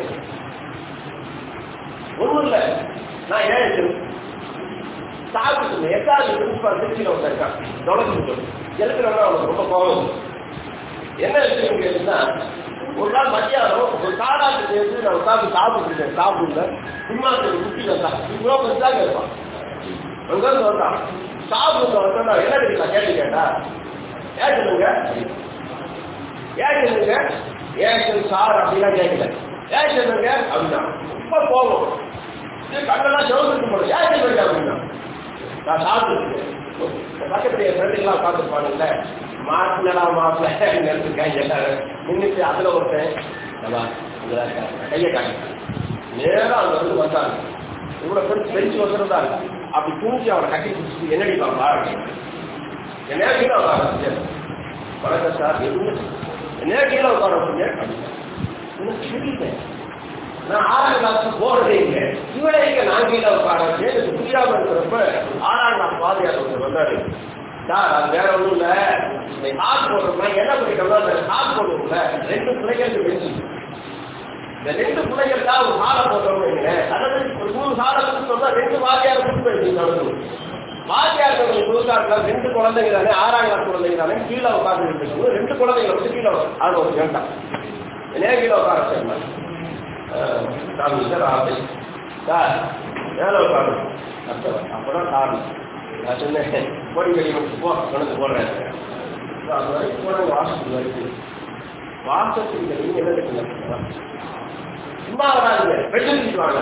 ஒண்ணும் இல்லை. நான் ஏன் சாப்பிட்டு எட்டாவது பிரின்சிபால் திருச்சியில் வந்திருக்கான், தொடர்ந்து இருக்கிறவங்க அவனுக்கு ரொம்ப கோபம். என்ன விஷயம் கேட்டீங்கன்னா, ஒரு நாள் மத்தியானம் ஒரு காடாட்டு சேர்ந்து நான் உட்காந்து சாப்பிட்டுருக்கேன். சாப்பிடல சும்மா குட்டி வந்தான், இவ்வளோ பெருசாக இருப்பான். அங்கிருந்து வந்தான் சாப்பிடுங்க வந்தா என்ன கேட்கலாம் கேட்டு கேட்டா ஏன் சொல்லுங்க ஏன் சொல்லுங்க ஏன் சார் அப்படிலாம் கேட்கல. ஏன் சொல்லுங்க அப்படின்னா ரொம்ப போகும், கண்ணெல்லாம் செவந்துட்டு போகணும். ஏன் சொல்லுங்க அப்படின்னா நான் சாப்பிட்டுருக்கேன். பக்கத்துல என் ஃப்ரெண்டுலாம் உட்காந்துருப்பானுல்ல, மாட்டினடா மாப்பிள்ள நினைச்சிருக்கேன் எல்லாரும் நின்றுட்டு அதுல ஒருத்தன் கையை காட்டிட்டான். நேரம் அங்க வந்து வந்தாங்க, இவ்வளவு பெருசு பெருசு வந்துருந்தா அப்படி தூங்கி அவனை கட்டி பிடிச்சிட்டு என்னடி பாப்பா என்ன கீழே உட்கார வணக்கம் சார் என்ன கீழே உட்கார அப்படின்னு நான் ஆறாம் கிளாஸ் போறதே இல்லை, இவளே இங்க நான் கீழே உட்கார எனக்கு புரியாம இருக்கிறப்ப ஆறாம் கிளாஸ் வாதியார் ஒருத்தர் வந்தாரு. சார் அது வேற ஒண்ணும் இல்ல, இந்த காசு போடுறோம்னா என்ன பண்ணிட்டோம்னா அந்த காசு போடுவோம்ல ரெண்டு பிள்ளைகளுக்கு வெச்சு இந்த ரெண்டு பிள்ளைகள் தான் ஒரு சாலை போட்டோம்னு வைக்கிறேன். அதாவது ஒரு மூணு சாலை கொடுத்தோம்னா ரெண்டு வாத்தியார் கொடுத்து வாத்தியார்கள் புதுசாட்டில் ரெண்டு குழந்தைங்க தானே, ஆறாம் கிளாஸ் குழந்தைங்க தானே கீழே உட்காந்து ரெண்டு குழந்தைங்களை வந்து கீழே அது ஒரு வேண்டாம் என்ன கீழே உட்கார சார் சாமி சார் ஆசை சார் மேலே உட்காரு அப்பதான் சாமி நான் சொன்னேன் போடி வெளியே போ கொண்டு போடுறேன். அது வரைக்கும் போன வாசத்துக்கு வரைக்கும் வாசத்துக்கு நீங்க என்ன கேட்கலாம், சும்மா வராதுங்க வெட்டிட்டு வாங்க.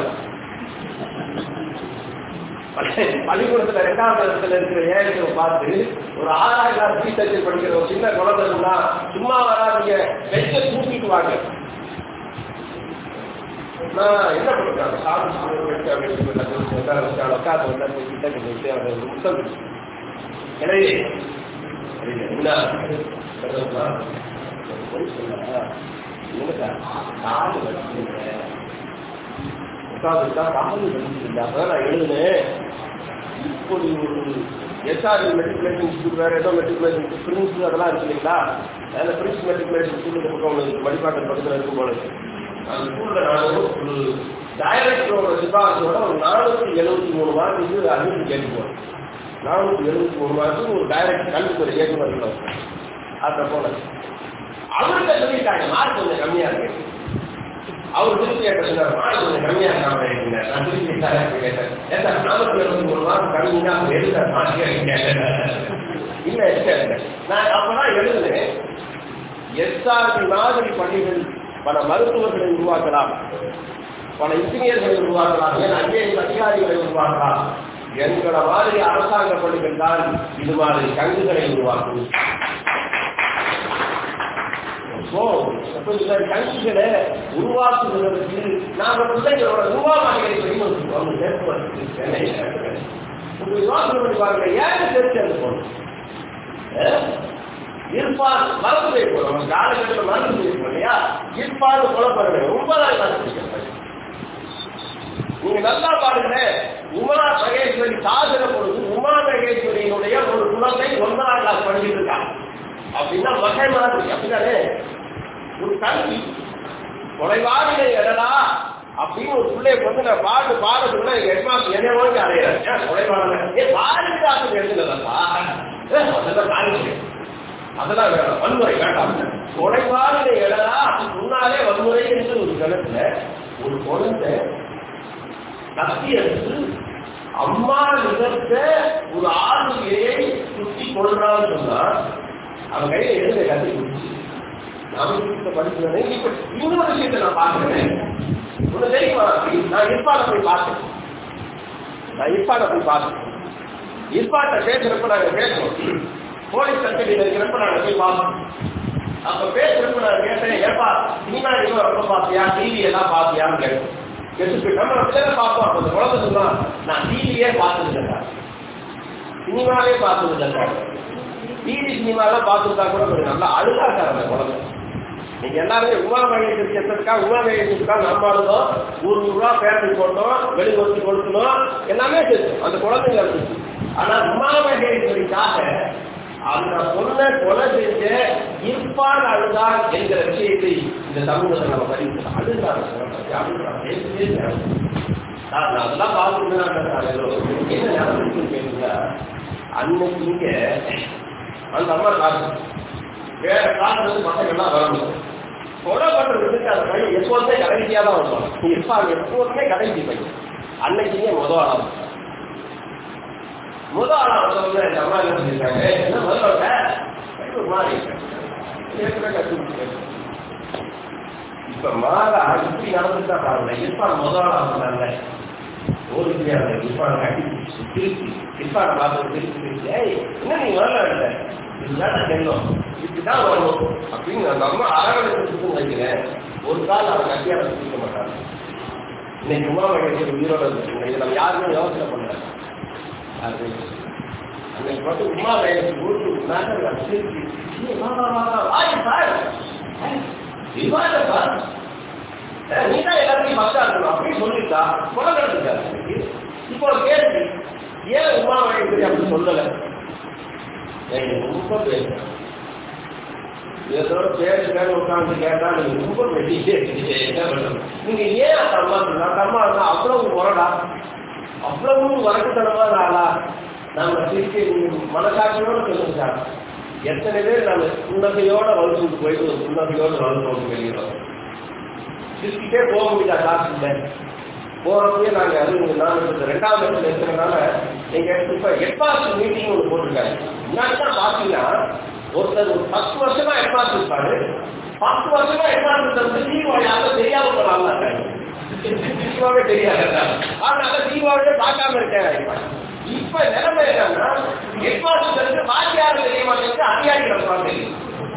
பள்ளிக்கூடத்துல ரெண்டாவது இடத்துல இருக்கிற ஏழைகளை பார்த்து ஒரு ஆறாம் கிளாஸ் டீச்சர் படிக்கிற ஒரு சின்ன குழந்தைன்னா சும்மா வராதிங்க வெச்ச தூக்கிட்டு வாங்க. நான் என்ன பண்ணுறேன் சாப்பிட்டு எனவே காது உட்காந்துட்டா காது வலிக்குது. அப்பதான் நான் எழுதுனேன் இப்படி ஒரு எஸ்ஆர்இ மெட்ரிகுலேஷன் இன்ஸ்டியூட் வேற ஏதோ மெட்ரிகுலேஷன் பிரின்ஸ் அதெல்லாம் இருக்கு இல்லைங்களா, அதில் பிரின்ஸ் மெட்ரிகுலேஷன் ஸ்கூலுக்கு பக்கம் மடிப்பாக்கம் பக்கத்தில் இருக்கும் போல அந்த ஸ்கூல்ல நான் ஒரு டைரக்டரோட சிபாரிசோட ஒரு நானூற்றி எழுபத்தி மூணு மார்க்கு அறிவிப்பு கேட்டுக்குவோம். நானூற்றி எழுபத்தி மூணு மார்க்கு ஒரு டைரக்ட் கல்வித்துறை இயக்குநர்கள் அதை போல அவர்கிட்ட சொல்லிட்டாங்க மார்க் கொஞ்சம் கம்மியா இருக்கு. அவர் திருப்பி கேட்ட மார்க் கொஞ்சம் கம்மியா இருக்காங்க. நான் திருப்பி கேட்டேன் நானூற்றி எழுபத்தி மூணு மார்க் கம்மியா எழுத மார்க்கே கேட்டேன். இல்ல நான் அப்பதான் எழுதுனேன் எஸ்ஆர்பி மாதிரி பள்ளிகள் பல மருத்துவர்களை உருவாக்கலாம், பல இன்ஜினியர்களை உருவாக்கலாம், ஏன் ஐஏஎஸ் அதிகாரிகளை உருவாக்கலாம். என்கிற மாதிரி அரசாங்க பள்ளிகள் தான் இது மாதிரி கங்குகளை உருவாக்கும். கங்குகளை உருவாக்குவதற்கு நாங்கள் பிள்ளைகளோட உருவாமாதிகளை யோசனை பண்ணி பாருங்க. ஏன் தெரிஞ்சு போகணும் இருப்பான் மறந்து போய் நம்ம காலகட்டத்தில் மறந்து போயிருக்கோம் இல்லையா, இருப்பான் கொலை பண்ணுங்க ஒன்பதாம் கிளாஸ். நீங்க நல்லா பாருங்க, உமா மகேஸ்வரி சாதனை பொழுது உமா மகேஸ்வரியினுடைய ஒரு குழந்தை ஒன்பதாம் கிளாஸ் படிச்சுட்டு இருக்காங்க அப்படின்னா வகை மாதிரி அப்படின்னாலே ஒரு கல்வி கொலைவாதினை எடலா அப்படின்னு ஒரு பிள்ளைய வந்து நான் பாட்டு பாடுறதுக்குள்ள எங்க ஹெட்மாஸ்டர் என்ன வாங்கி அடையிறேன் கொலைவாதனை ஏ பாரதிதாசன் எழுதுனதப்பா அதெல்லாம் காலேஜ் அதெல்லாம் வேண்டாம், வன்முறை வேண்டாம். கொலைவாதினை எடலா முன்னாலே வன்முறை என்று ஒரு கணத்துல ஒரு குழந்தை கத்தி எடுத்து அம்மா நிகழ்த்த ஒரு ஆளுகையை சுற்றி கொள்றான்னு சொன்னா அவன் கையில எழுத கத்தி கொடுத்து நாம படிக்கிறேன். இப்ப இன்னொரு விஷயத்தை நான் பார்க்கிறேன். ஒண்ணு தெரியுமா, நான் இப்பாட போய் பார்த்தேன் நான் இப்பாட போய் பார்த்தேன் இப்பாட்ட பேசுறப்ப நாங்க பேசுறோம் போலீஸ் கஸ்டடியில் இருக்கிறப்ப நாங்க போய் பார்த்தோம். அப்ப பேசுறப்ப நான் கேட்டேன், ஏப்பா சினிமா ரொம்ப பாத்தியா டிவி எல்லாம் பாத்தியான்னு கேட்டேன். நம்ம பிள்ளைங்க பார்ப்போம். அந்த குழந்தை சொன்னா நான் டிவியே பார்த்தது இல்லைங்க, சினிமாவே பார்த்தது இல்லைங்க. டிவி சினிமாலாம் பார்த்துட்டா கூட கொஞ்சம் நல்லா அழுகா இருக்காரு அந்த குழந்தை. நீங்க எல்லாருமே உமா மகேஸ்வரி எத்தற்கா உமா மகேஸ்வரிக்கா நம்ம இருந்தோம், நூறு நூறு ரூபா பேரண்டி போட்டோம், வெளிவச்சு கொடுக்கணும், எல்லாமே செஞ்சோம் அந்த குழந்தைங்க இருந்துச்சு. ஆனா உமா மகேஸ்வரிக்காக அந்த பொண்ணை கொலை செஞ்ச இருப்பான் அழுதான் என்கிற விஷயத்தை இந்த சமூகத்தை நம்ம பதிவு அழுதாங்க. அதெல்லாம் பார்த்துட்டு என்ன நடந்துச்சுன்னு கேட்டீங்கன்னா, அன்னைக்கு இங்க அந்த அம்மா காசு வேற காலத்துல பசங்கள்லாம் வரணும். கொலை பண்றதுக்கு அந்த பையன் எப்போதுமே கடைசியா தான் வருவாங்க. இருப்பாங்க எப்போதுமே கடைசி பையன். அன்னைக்குமே முதல் ஆளா முதல் ஆளா வந்தவங்க இந்த அம்மா என்ன செஞ்சிருக்காங்க, என்ன முதல்ல ஒரு மாதிரி இப்ப மாதா இப்படி நடந்துட்டா பாருங்க. இருப்பான் முதல் ஆளா வந்தாங்க ஒரு இருப்பாங்க அடிச்சு திருப்பி இருப்பாங்க பார்த்து திருப்பி திருப்பி என்ன நீ வரல இதுதான் செல்லும் இப்படிதான் வரணும் அப்படின்னு அந்த அம்மா அரவணைச்சு வைக்கிறேன். ஒரு கால் அவன் கட்டியால பிடிக்க மாட்டாங்க. இன்னைக்கு உமா மகேஸ்வரி உயிரோட இருக்கு. இதை நம்ம யாருமே யோசனை பண்ணல. அன்னைக்கு பார்த்து உமா மகேஸ்வரி ஊருக்கு நீதான் எல்லாத்தையும் மஸ்டா இருக்கணும் அப்படின்னு சொல்லிட்டா கொலை நடந்துட்டாரு. இப்போ கேள்வி, ஏன் உமா மகேஸ்வரி அப்படி சொல்லல? ரொம்ப பேசுறேன் ஏதோ பேரு பேர் உட்காந்து கேட்டா நீங்க ரொம்ப வெட்டிட்டே இருக்கீங்க. என்ன பண்றது? நீங்க ஏன் அந்த அம்மா சொல்ல அந்த அம்மா இருந்தா அவ்வளவு முரடா அவ்வளவு வரக்குத்தனமா ஆளா? நாம திருப்பி மனசாட்சியோட சொல்லுங்க சார். எத்தனை பேர் நாம புன்னகையோட வகுப்புக்கு போயிட்டு ஒரு புன்னகையோட வகுப்பு வெளியிடறோம். திருப்பிட்டே போக முடியாது. காசு இல்லை போறப்பயே நாங்க அது நான் ரெண்டாவது இடத்துல இருக்கிறதுனால எங்க இப்ப ஹெட்மாஸ்டர் மீட்டிங் ஒன்று போட்டிருக்காரு. முன்னாடிதான் பாத்தீங்கன்னா ஒருத்தர் ஒரு பத்து வருஷமா ஹெட்மாஸ்டர் இருப்பாரு. பத்து வருஷமா ஹெட்மாஸ்டர் வந்து தீபாவளி தெரியாம போறாங்க. தீபாவே தெரியாது. அதனால தீபாவளியே பார்க்காம இருக்கேன். இப்ப நிலைமை என்னன்னா ஹெட்மாஸ்டருக்கு வாத்தியாரு தெரிய மாட்டேங்குது, அதிகாரிகள் தெரியும்.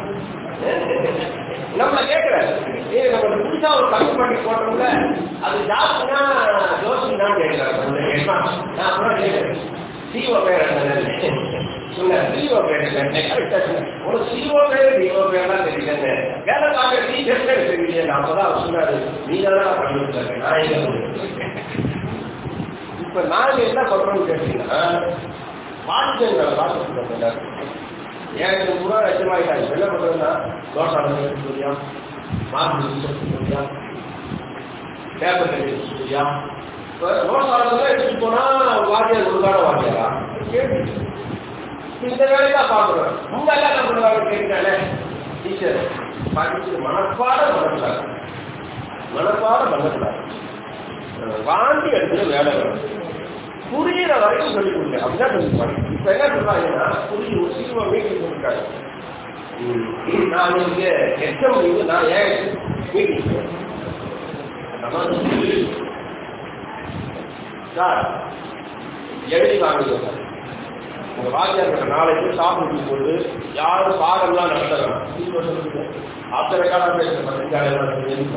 நம்மள கேட்கிறாரு, ஏ நம்ம புதுசா ஒரு கம்மி பண்ணி போட்டோம்ல அது ஜாஸ்தினா ஜோசினா கேட்கிறாரு. நான் அப்புறம் கேட்கிறேன் சிஓ பேர் சொன்ன சிஓ பேர் ஒரு சிஓ பேர் டிஓ பேர்லாம் தெரியல. வேலை பார்க்க டீச்சர் பேர் தெரியல. அப்பதான் சொன்னாரு நீங்க தான் பண்ணிட்டு நான் எங்க. இப்ப நாங்க என்ன பண்றோம்னு கேட்டீங்கன்னா மாற்றங்களை பார்த்து எனக்கு கூட லட்சமாயிட்டாங்க. என்ன பண்றதுன்னா தோசை சொல்லியா மார்க் சொல்லியா பேப்பர் சொல்லியா தோசை எடுத்துட்டு போனா வாத்தியார் ஒழுங்கான வாத்தியாரா கேட்டு இந்த வேலைதான் பாக்குறோம். உங்க எல்லாம் என்ன பண்ணுவாங்க கேட்டாலே டீச்சர் படிச்சு மனப்பாட பண்ணக்கூடாது மனப்பாட பண்ணக்கூடாது வாந்தி எடுத்து வேலை வேணும் புரியுற வரைக்கும் சொல்லிக் கொடுங்க. அப்படிதான் சொல்லிப்பாங்க. இப்ப என்ன சொல்றாங்கன்னா புரியும் ஒரு சீக்கிரமா மீட்டிங் கொடுக்காரு. நான் இங்க எச்ச முடிவு நான் ஏன் மீட்டிங் சார் எழுதி வாங்க உங்க வாத்தியார் நாளைக்கு சாப்பிட்டு போட்டு யாரும் பாடம்லாம் நடத்துறாங்க. ஆப்டர் ரெக்கார்டா பேசுறேன்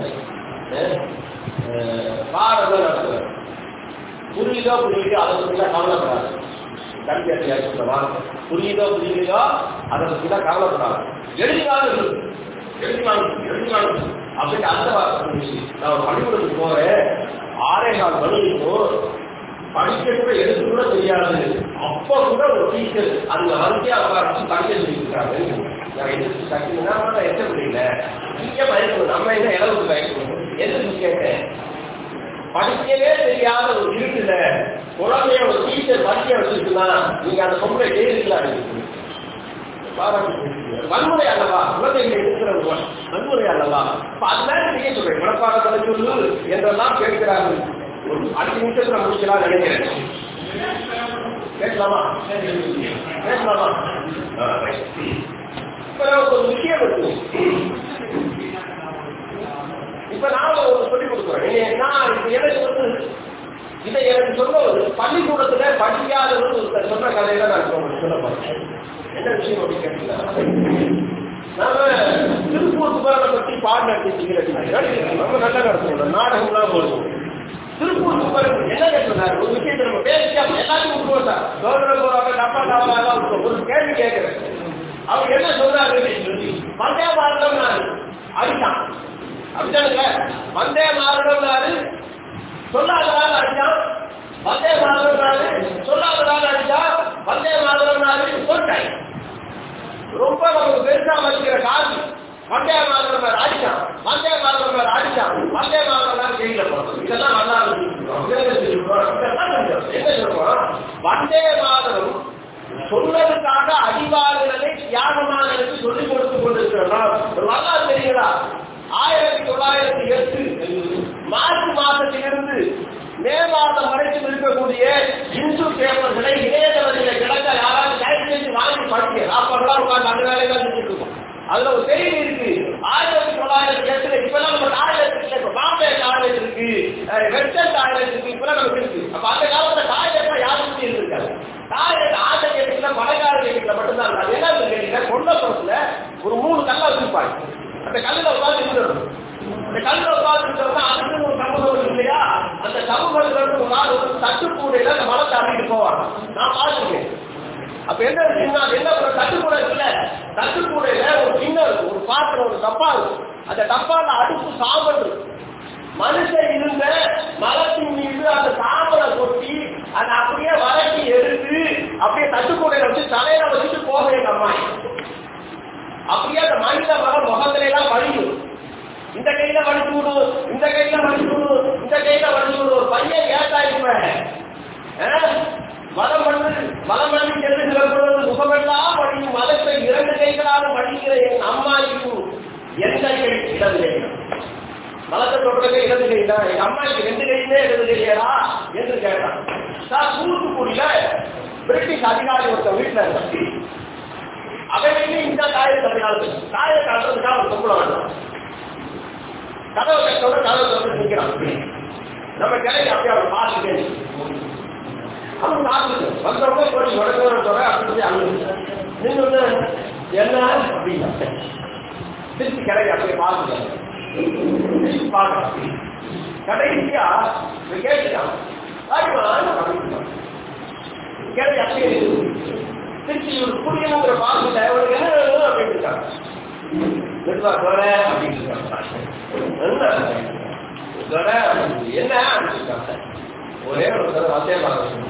பாடம்லாம் நடத்துறாங்க. புரியுதோ புரியுதோ அதை பற்றிலாம் கவலைப்படாது. கல்வியாட்டியா சொல்றவா புரியுதோ புரியுதோ அதை பற்றிலாம் கவலைப்படாது. எழுதிவாங்க எழுதிவாங்க எழுதிவாங்க அப்படின்னு அந்த வார்த்தை நான் ஒரு பள்ளிக்கூடத்துக்கு போறேன். ஆறே கால் மணி இருக்கும். படிக்க கூட எழுத்து கூட தெரியாது. அப்ப கூட ஒரு டீச்சர் அந்த வரிசையா உட்காந்து படிக்க சொல்லியிருக்காங்க. நான் எதிர்த்து சக்தினா எச்ச முடியல. நீங்க பயக்கணும். நம்ம என்ன இளவுக்கு பயக்கணும். எதிர்த்து கேட்டேன். படிக்கவே தெரியாத ஒரு இருக்குல்ல குழந்தைய ஒரு டீச்சர் படிக்க வச்சிருக்குன்னா நீங்க அந்த பொம்பளை ஜெயிலுக்குலாம் வன்முறை அல்லவா? குழந்தைகளை இருக்கிற வன்முறை அல்லவா? அதனால செய்ய சொல்றேன். மனப்பாடங்களை சொல்லு என்றெல்லாம் கேட்கிறார்கள். ஒரு அஞ்சு நிமிஷத்துல முடிக்கலாம் நினைக்கிறேன். பேசலாமா பேசலாமா? இப்ப நமக்கு ஒரு விஷயம் இருக்கு. இப்ப நாம ஒரு சொல்லிக் கொடுக்குறோம். நான் எனக்கு வந்து இதை எனக்கு சொல்ல ஒரு பள்ளிக்கூடத்துல படிக்காதவர்கள் சொன்ன கதையில நான் சொல்ல போறேன். என்ன விஷயம் அப்படின்னு கேட்டீங்கன்னா நாம திருப்பூர் சுபரனை பத்தி பாடம் நடத்தி நம்ம நல்லா நடத்தணும். நாடகம்லாம் போடுவோம். திருப்பூர் சுபரன் என்ன கேட்கிறாரு ஒரு விஷயத்தை நம்ம பேசியா எல்லாத்தையும் விட்டுருவோம் சார். சோதனை போறாங்க டப்பா டப்பா ஒரு கேள்வி கேட்கிறேன். அவர் என்ன சொல்றாரு? வந்தே மாதம் நான் அடித்தான் அப்படித்தானுங்க. வந்தே மாதம் நாடு சொல்லாததால் அடித்தான். வந்தே மாதம் நாடு சொல்லாததால் அடித்தா. வந்தே மாதம் நாடு சொல்லிட்டாங்க. ரொம்ப நமக்கு பெருசா வச்சுக்கிற காசு வந்தே மாதம் நாடு அடித்தான். வந்தே மாதம் நாடு அடித்தான். வந்தே மாதம் நாடு ஜெயில போறோம். இதெல்லாம் நல்லா என்ன சொல்றோம்? வந்தே மாதம் சொன்னதுக்காக அடிவாளர்களை தியாகமானதற்கு சொல்லிக் கொடுத்துக் கொண்டிருக்கிறோம். நல்லா தெரியுங்களா? ஆயிரத்தி தொள்ளாயிரத்தி எட்டு மார்ச் மாதத்திலிருந்து மே மாதம் வரைக்கும் இருக்கக்கூடிய இந்து பேப்பர்களை இணையதளத்தில் கிடக்க யாராவது டைப் செய்து வாங்கி படிக்க அப்பெல்லாம் உட்கார்ந்து அந்த வேலையெல்லாம் செஞ்சுட்டு இருக்கோம். அதுல ஒரு செய்தி இருக்கு. ஆயிரத்தி தொள்ளாயிரத்தி எட்டுல இப்பெல்லாம் நம்ம டாய்லெட் பாம்பே டாய்லெட் இருக்கு, வெஸ்டர்ன் டாய்லெட் இருக்கு, இப்பெல்லாம் நமக்கு இருக்கு. அப்ப அந்த காலத்துல டாய்லெட்ல யாரும் இருந்திருக்காரு. டாய்லெட் ஆட்ட கேட்டுல பணக்கார கேட்டுல மட்டும்தான். அது என்ன கேட்டீங்கன்னா கொண்டபுரத்துல ஒரு மூணு கல்ல வச்சிருப்பாங்க. அந்த கல்லுல உட்கார்ந்து இருக்கணும். அந்த கல்லுல உட்கார்ந்து இருக்கிறதா அதுக்கு ஒரு சமூகம் இல்லையா? அந்த சமூகத்துல இருந்து ஒரு நாள் ஒரு தட்டுக்கூடையில அந்த மரத்தை அள்ளிட்டு போவாங்க. நான் பார்த்துருக்கேன். அப்ப என்ன விஷயம்னா என்ன தட்டுக்கூடை இருக்குல்ல, தட்டுக்கூடையில ஒரு சின்ன ஒரு பாத்திரம் ஒரு டப்பா இருக்கும். அந்த டப்பால அடுப்பு சாம்பல் இருக்கும். மனுஷன் இருந்த மரத்தின் மீது அந்த சாம்பலை கொட்டி அதை அப்படியே வறட்டி எடுத்து அப்படியே தட்டுக்கூடையில வச்சு தலையில வச்சுட்டு போக எங்க அம்மா. அப்படியே அந்த மனித மகன் முகத்தில எல்லாம் வலிக்கும். இந்த கையில வலிச்சு விடும், இந்த கையில வலிச்சு விடும், இந்த கையில வலிச்சு விடும். ஒரு பையன் ஏட்டாயிருப்பேன் மதம் பண்ணு மதம் பண்ணி செல்லுகிற பொழுது முகமெல்லாம் வழியும். மதத்தை இரண்டு கைகளாலும் வழிகிற என் அம்மாவுக்கு எந்த கை இடது கை? மதத்தை தொடர்பு இடது கை தான். எங்க அம்மாவுக்கு ரெண்டு கையுமே இடது கையா என்று கேட்டான். சார் தூத்துக்குடியில பிரிட்டிஷ் அதிகாரி ஒருத்தர் வீட்டுல இருந்தா அவையிலே இந்த தாயை தமிழ்நாடு தாயை கட்டுறதுக்காக ஒரு சம்பளம் வேண்டாம். கதவை கட்டோட கதவை தொடர்ந்து நிற்கிறான். நம்ம கிளைக்கு அப்படியே அவர் பார்த்துட்டே அவன் பார்த்துட்டு வந்தவங்க போய் உடனே அப்படி அங்க நின்று என்ன அப்படின்னா திருப்பி கிளைக்கு அப்படியே பார்த்துட்டாங்க. திருப்பி பார்க்கலாம் கடைசியா கேட்டுட்டான் கிளை அப்படியே திருச்சி ஒரு புரியணுங்கிற பார்த்துட்ட அவனுக்கு என்ன வேணும் அப்படின்னு இருக்காங்க. மெதுவா தோற அப்படின்னு இருக்காங்க. என்ன இருக்காங்க ஒரே ஒரு தடவை வந்தே மாதம்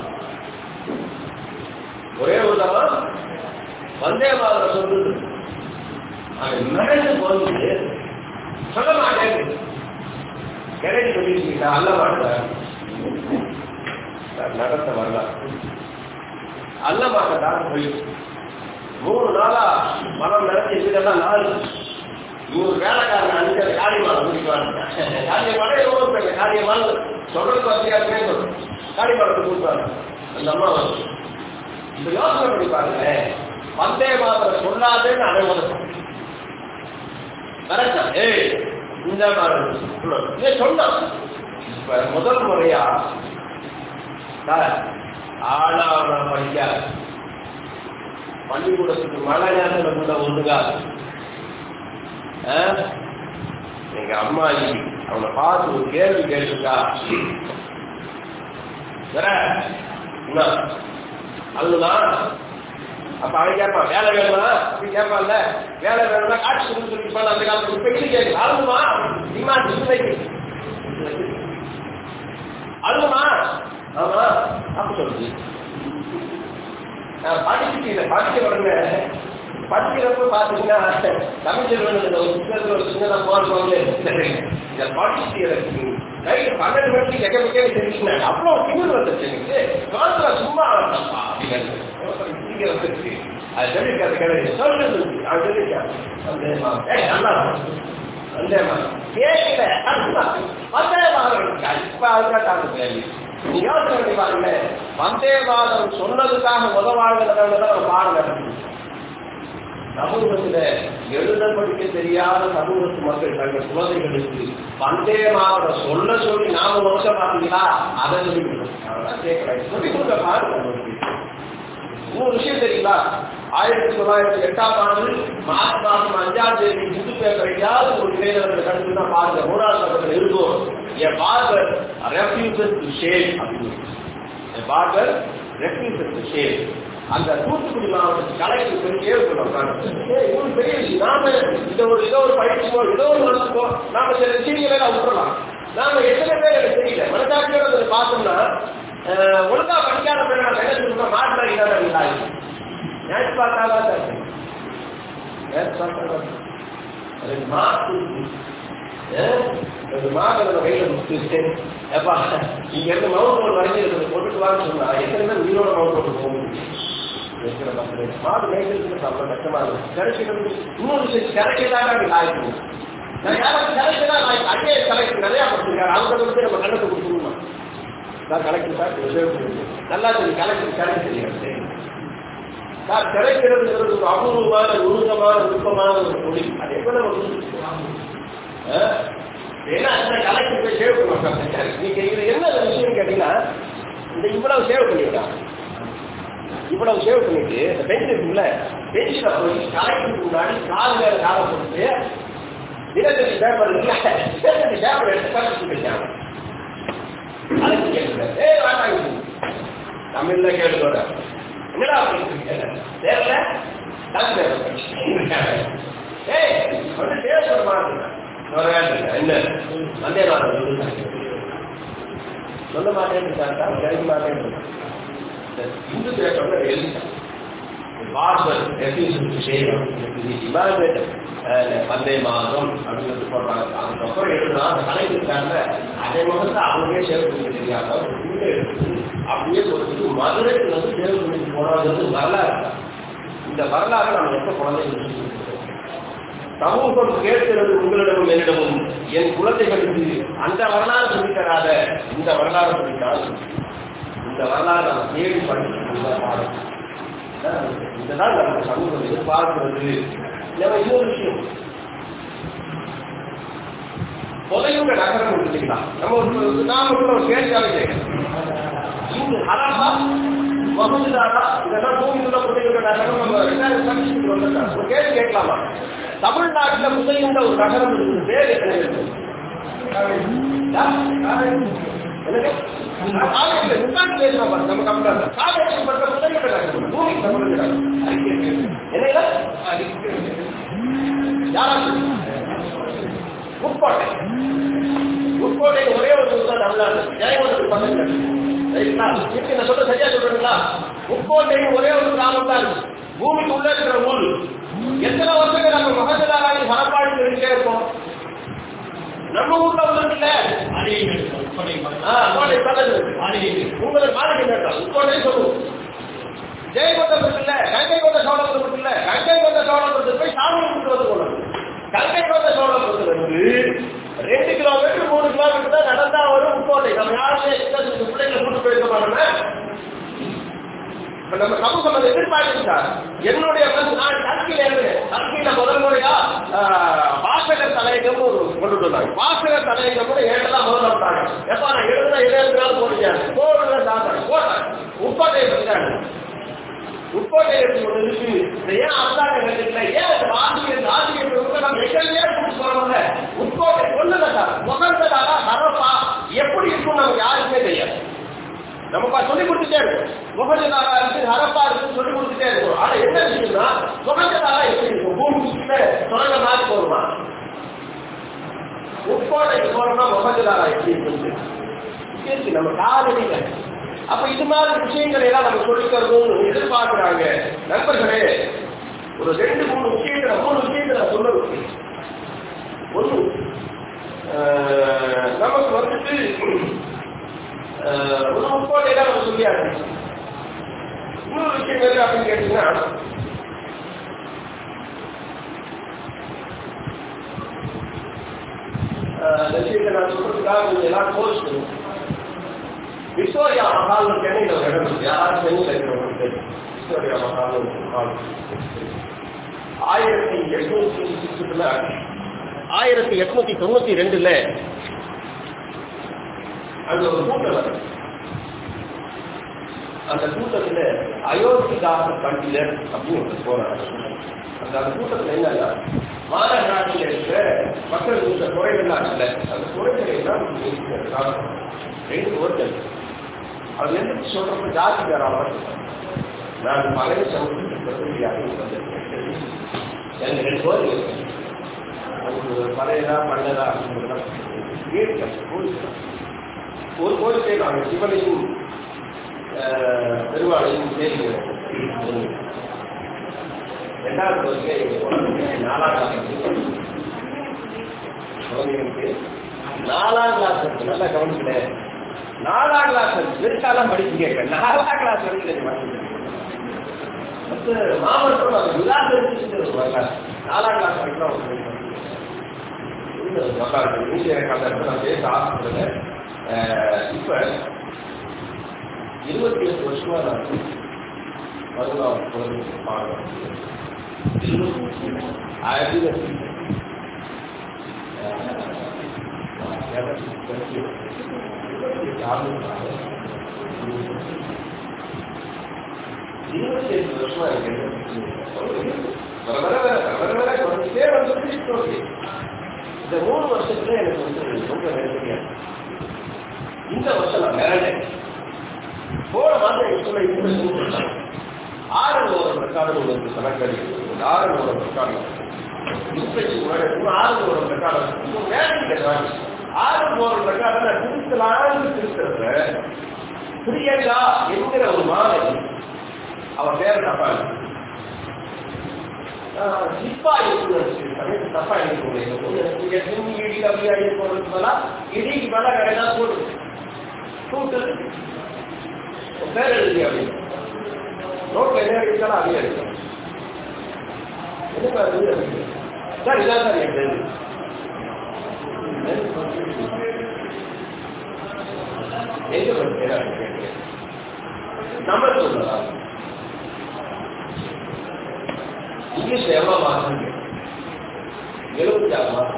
ஒரே ஒரு தடவை வந்தே மாதம் சொல்லுது. அவன் நடந்து போகுது சொல்ல மாட்டேன் கிடைச்சி சொல்லிட்டு அல்ல மாட்டேன் நடத்த வரலாம் அல்ல மாட்டேன் போய் மூணு நாளா மனம் நடத்தி வீடெல்லாம் நாலு நூறு வேலைக்காரன் அஞ்சு காளிமாலை முடிக்குவாங்க. காளியமாலை எவ்வளவு பேர் காளியமால் சொல்றது பத்தியாருமே சொல்றோம். காளிமாலத்தை கூட்டுவாங்க அந்த அம்மா வந்து இந்த யோசனை பண்ணி பாருங்க. வந்தே மாதம் சொல்லாதேன்னு அனைவரும் கரெக்டா ஏய் இந்த மாதிரி சொன்னான். இப்ப முதல் முறையா ஆளாவ படிக்க பள்ளிக்கூடத்துக்கு மழை நேரத்தில் கூட ஒண்ணுங்க எங்க அம்மா அவனை பார்த்து ஒரு கேள்வி கேட்டிருக்கா. அதுதான் அப்ப அவன் கேட்பான் வேலை வேணுமா அப்படி கேட்பான்ல. வேலை வேணும்னா காட்சி சொல்லிப்பான். அந்த காலத்துல இப்ப இது கேட்கு அழுமா நீமா சிந்தைக்கு அழுமா ஆமா அப்ப சொல்லுது. நான் படிச்சுட்டு படிக்க உடனே படிக்கிறப்ப பாத்தீங்கன்னா தமிழ் ஒரு சின்ன போடுவாங்க. இதை படிச்சுட்டு எனக்கு நைட்டு பன்னெண்டு மணிக்கு எங்க பக்கே தெரிஞ்சுனாங்க. அவ்வளோ திமிர் வந்துச்சு எனக்கு. காலத்துல சும்மா அப்படின்னு அது சொல்லிருக்காது கிடையாது சொல்றது அது சொல்லிருக்காங்க. நல்லா வந்தே மாதம் கேட்கல வந்தே மாதம் இப்ப அதுக்காக கேள்வி நீ யோசனை பண்ணி பாருங்க. வந்தே மாதம் சொன்னதுக்காக உதவாங்க பாருங்க. சமூகத்துல எழுத படிக்க தெரியாத சமூகத்து மக்கள் தங்கள் குழந்தைகளுக்கு வந்தே மாதம் சொல்ல சொல்லி நாம நோக்க பாத்தீங்களா அதை சொல்லி கேட்கலாம் சொல்லி கொடுக்க பாருங்க. இன்னொரு விஷயம் தெரியுங்களா? ஆயிரத்தி தொள்ளாயிரத்தி எட்டாம் ஆண்டு மார்ச் மாதம் அஞ்சாம் தேதி இந்து பேப்பரையாவது ஒரு இளைஞர்கள் கண்டு தான் பாருங்க. மூணாவது பக்கத்தில் இருக்கும் a barber refuses to shave அப்படின்னு. a barber refuses to shave. அந்த தூத்துக்குடி மாவட்டத்தில் கலைக்கு பெரிய இவங்க பெரிய விஷயம். நாம இந்த ஒரு ஏதோ ஒரு பயிற்சியோ ஏதோ ஒரு நடத்துக்கோ நாம சில விஷயங்களை விட்டுறலாம். நாம எத்தனை பேர் எனக்கு தெரியல மனசாட்சியோட அதை பார்த்தோம்னா ஒழுங்கா படிக்காத பேர் நம்ம என்ன சொல்றோம் மாற்றாங்க நேற்று பார்த்தாதான் நேற்று பார்த்தாதான் ரெண்டு மாசம் ரெண்டு மாதம் நம்ம கையில முடிச்சுட்டு எப்பா இங்க இருந்து மவுண்ட் ரோடு வரைக்கும் இருக்கிறது போட்டுட்டு வான்னு சொன்னா எத்தனை பேர் உயிரோட மவுண்ட் ரோடு போக முடியும்? வைக்கிற மக்கள் மாடு மேய்க்கிறதுக்கு அவ்வளோ கஷ்டமா இருக்கும். கிடைக்கிறது இன்னொரு விஷயம் கிடைக்கதான் அப்படி ஆயிடும். நான் யாராவது கிடைக்கதான் அங்கே கலெக்டர் நிறையா கொடுத்துருக்காரு. அவங்க வந்து நம்ம கணக்கு கொடுத்துருவோம். சார் கலெக்டர் சார் நல்லா தெரியும். கலெக்டர் கணக்கு தெரியாது சார். கிடைக்கிறது ஒரு அபூர்வமான உருவமான விருப்பமான ஒரு தொழில். அது எவ்வளவு ஏன்னா அந்த கலெக்டர் போய் சேவ் பண்ணுவாங்க. நீங்க இது என்ன விஷயம் கேட்டீங்கன்னா, இந்த இவ்வளவு சேவ் பண்ணிருக்காங்க. இவ்வளவு சேவ் பண்ணிட்டு இந்த பெஞ்ச் இருக்குல்ல, பெஞ்சில போய் கலெக்டருக்கு முன்னாடி கால் மேல கால போட்டு தினத்தடி பேப்பர் இருக்குல்ல, தினத்தடி பேப்பர் எடுத்து கலெக்டர் வச்சாங்க. கலெக்டர் கேட்கிறார், ஏ வேண்டாங்க தமிழ்ல கேட்டுக்கோட என்னடா அப்படின்னு தெரியல. ஏய் வந்து சேவ் பண்ண மாட்டேங்க என்ன வந்தே மாட்டேன் சொல்ல மாட்டேன்னு கிடைக்க மாட்டேன். இந்து பேப்பர்ல எழுதிட்டான் பந்தே மாதம் அப்படின்னு சொல்றாங்க. அதுக்கப்புறம் எழுதுனா அந்த கலைக்கு இருக்காங்க. அதே மாதிரி அவங்களே சேவ் பண்ணி தெரியாத அப்படியே சொல்லிட்டு மதுரைக்கு வந்து சேவ் பண்ணிட்டு போனாங்கிறது வரலாறு. இந்த வரலாறு நம்ம எப்ப குழந்தைங்க சமூகம் கேட்கிறது உங்களிடமும் என்னிடமும் என் குழந்தைகளுக்கு அந்த வரலாறு சொல்லித்தராத இந்த வரலாறு சொல்லிட்டால் இந்த வரலாறு நம்ம தேடி படிக்கிறது. இதுதான் நம்ம சமூகம் எதிர்பார்க்கிறது. இன்னொரு விஷயம், புதையுங்க நகரம் இல்லைங்களா, நம்ம ஒரு நாம ஒரு கேள்வியாக கேட்கிறோம். இங்கு ஹரப்பா மகுதாரா இதெல்லாம் பூமியுள்ள புதையுங்க நகரம் நம்ம ரெண்டாயிரம் சர்வீஸுக்கு வந்துட்டாங்க. ஒரு கேள்வி கேட்கலாமா? தமிழ்நாட்டில் புதையுங்க ஒரு நகரம் இருக்குது, பேர் என்ன இருக்கு? உட்கோட்டை உட்கோட்டை ஒரே ஒரு தமிழ்நாடு ஜெயங்கொண்டத்துக்கு பக்கத்தில் சொல்ல சரியா சொல்றீங்களா? உட்கோட்டையும் ஒரே ஒரு கிராமம் தான் பூமிக்கு உள்ள இருக்கிற ஊர். எத்தனை வருஷங்கள் நம்ம மகஜலாராய் மனப்பாடு தெரிஞ்சே இருப்போம். நம்ம ஊர்ல உள்ள உங்களுக்கு மாளிகை கேட்டால் உட்கோட்டை சொல்லுவோம். ஜெயங்கொண்டம் இருக்குல்ல, கங்கை கொண்ட சோழபுரம் இருக்குல்ல, கங்கை கொண்ட சோழபுரத்துக்கு போய் சாமி கும்பிட்டு வந்து போனோம். கங்கை கொண்ட சோழபுரத்துல இருந்து ரெண்டு கிலோமீட்டர் மூணு கிலோமீட்டர் தான் நடந்தா வரும் உட்கோட்டை. நம்ம யாருமே பிள்ளைங்களை கூட்டு போயிருக்க மாட்டோம்னா நம்ம சமூகம் அதை எதிர்பார்க்கிறார். என்னுடைய நான் கல்வியில இருந்தேன். கல்வியில முதல் முறையா வாசகர் தலையங்கம் கொண்டு வந்தாங்க. வாசகர் தலையங்கம் கூட ஏழெல்லாம் முதல்ல வந்தாங்க. எப்ப நான் எழுதுனா எழுதுனாலும் போடுறாங்க போடுறத தாத்தாங்க போட்டாங்க. உட்கோட்டையை பற்றினாங்க. உட்கோட்டை ஒன்று இருக்கு. ஏன் அரசாங்க வேண்டியதில்லை, ஏன் ஆசிரியர் ஆசிரியர் நம்ம எங்கேயே கூட்டு போறோம்ல. உட்கோட்டை சொல்லுங்க சார், முகந்ததாரா ஹரப்பா எப்படி இருக்கும் நமக்கு யாருக்குமே தெரியாது. நம்ம சொல்லி கொடுத்துட்டே இருக்கும். முகஜதாரா இருக்கு, ஹரப்பா இருக்கு சொல்லி கொடுத்துட்டே இருக்கும். ஆனா என்ன விஷயம்னா முகஜதாரா எப்படி இருக்கும்? பூமிக்குள்ள தொடங்க மாதிரி போகுமா? உட்கோட்டைக்கு போறோம்னா முகஜதாரா எப்படி இருக்கு நம்ம காலடியில. அப்ப இது மாதிரி விஷயங்களை எல்லாம் நம்ம சொல்லித்தரணும்னு எதிர்பார்க்கிறாங்க. நண்பர்களே, ஒரு ரெண்டு மூணு விஷயங்களை மூணு விஷயங்களை சொல்ல ஒண்ணு, நமக்கு வந்துட்டு ஒரு முப்போடையெல்லாம் நம்ம சொல்லியாரு. இன்னொரு விஷயம் என்ன அப்படின்னு கேட்டீங்கன்னா, அந்த விஷயத்தை நான் சொல்றதுக்காக கொஞ்சம் எல்லாம் கோர்ஸ் விக்டோரியா மஹால் சென்னையில் ஒரு இடம் இருக்கு. யாராவது சென்னையில் இருக்கிறவங்களுக்கு விக்டோரியா மஹால் மஹால் ஆயிரத்தி எட்நூத்தி சிக்ஸ்ல ஆயிரத்தி எட்நூத்தி தொண்ணூத்தி ரெண்டுல அது ஒரு கூட்டம் வரும். அந்த கூட்டத்துல அயோத்திதாச பண்டிதர் அப்படின்னு போறாங்க. அந்த அந்த கூட்டத்துல என்னன்னா மாநகராட்சியில் இருக்கிற மக்கள் இந்த துறைகள்லாம் இல்லை. அந்த துறைகளை எல்லாம் ரெண்டு ஓட்டல் அது எந்த சொல்றப்ப ஜாதிக்காராம நான் பழைய சமூகத்துக்கு எனக்கு ரெண்டு பேர் ஒரு பழையதா பண்ணதா அப்படிங்கிறதா ஒரு கோரிக்கை நாங்கள் சிவனையும் பெருமாளையும் சேர்க்கிறோம். இரண்டாவது கோரிக்கை நாலாம் கிளாஸ் குழந்தைகளுக்கு நாலாம் கிளாஸ் நல்லா கவனிக்கல. நாலாம் கிளாஸ் பெருசாலாம் படிச்சு கேட்க நாலாம் கிளாஸ் வரைக்கும் மாமன்றம் அது விழாக்கிறது வரல. நாலாம் கிளாஸ் வரைக்கும் நல்லா இருக்கு. நீங்க எனக்கு அந்த இடத்துல நான் பேச ஆசைப்படுறேன். இப்ப இருபத்தி எட்டு வருஷமா நான் பதினாறு குழந்தைங்க பாடுறேன். இருபத்தி எட்டு வருஷமா இருக்கு. வர வர வர வர குறைஞ்சிட்டே வந்து இந்த மூணு வருஷத்துல எனக்கு வந்து ரொம்ப நெருக்கடியா இந்த வருஷம் நான் மிரண்டேன். போன மாதம் எனக்கு சொல்ல இன்ட்ரெஸ்ட் ஆறு ஓரம் ரெக்கார்டு உங்களுக்கு கணக்கடி ஆறு ஓரம் ரெக்கார்டு ஆறு ஓரம் ரெக்கார்டு வேலை ஆறு ஓரம் ரெக்கார்டு நான் திருத்தலான்னு திருத்துறத பிரியங்கா என்கிற ஒரு மாதிரி அவன் பேர் தப்பா சிப்பா இருக்கு தப்பா இடி போடுறதுனால இடிக்கு மேல கிடையா போட்டு கூட்டு பேர் எழுதி அப்படின்னு நோட்ல என்ன அடிச்சாலும் அதே அடிக்கும். என்ன சார் இதான் சார் என் பேரு எங்க பேர் நம்பர் சொல்லலாம். இங்கிலீஷ்ல எவ்வளவு மார்க்? எழுபத்தி ஆறு மார்க்.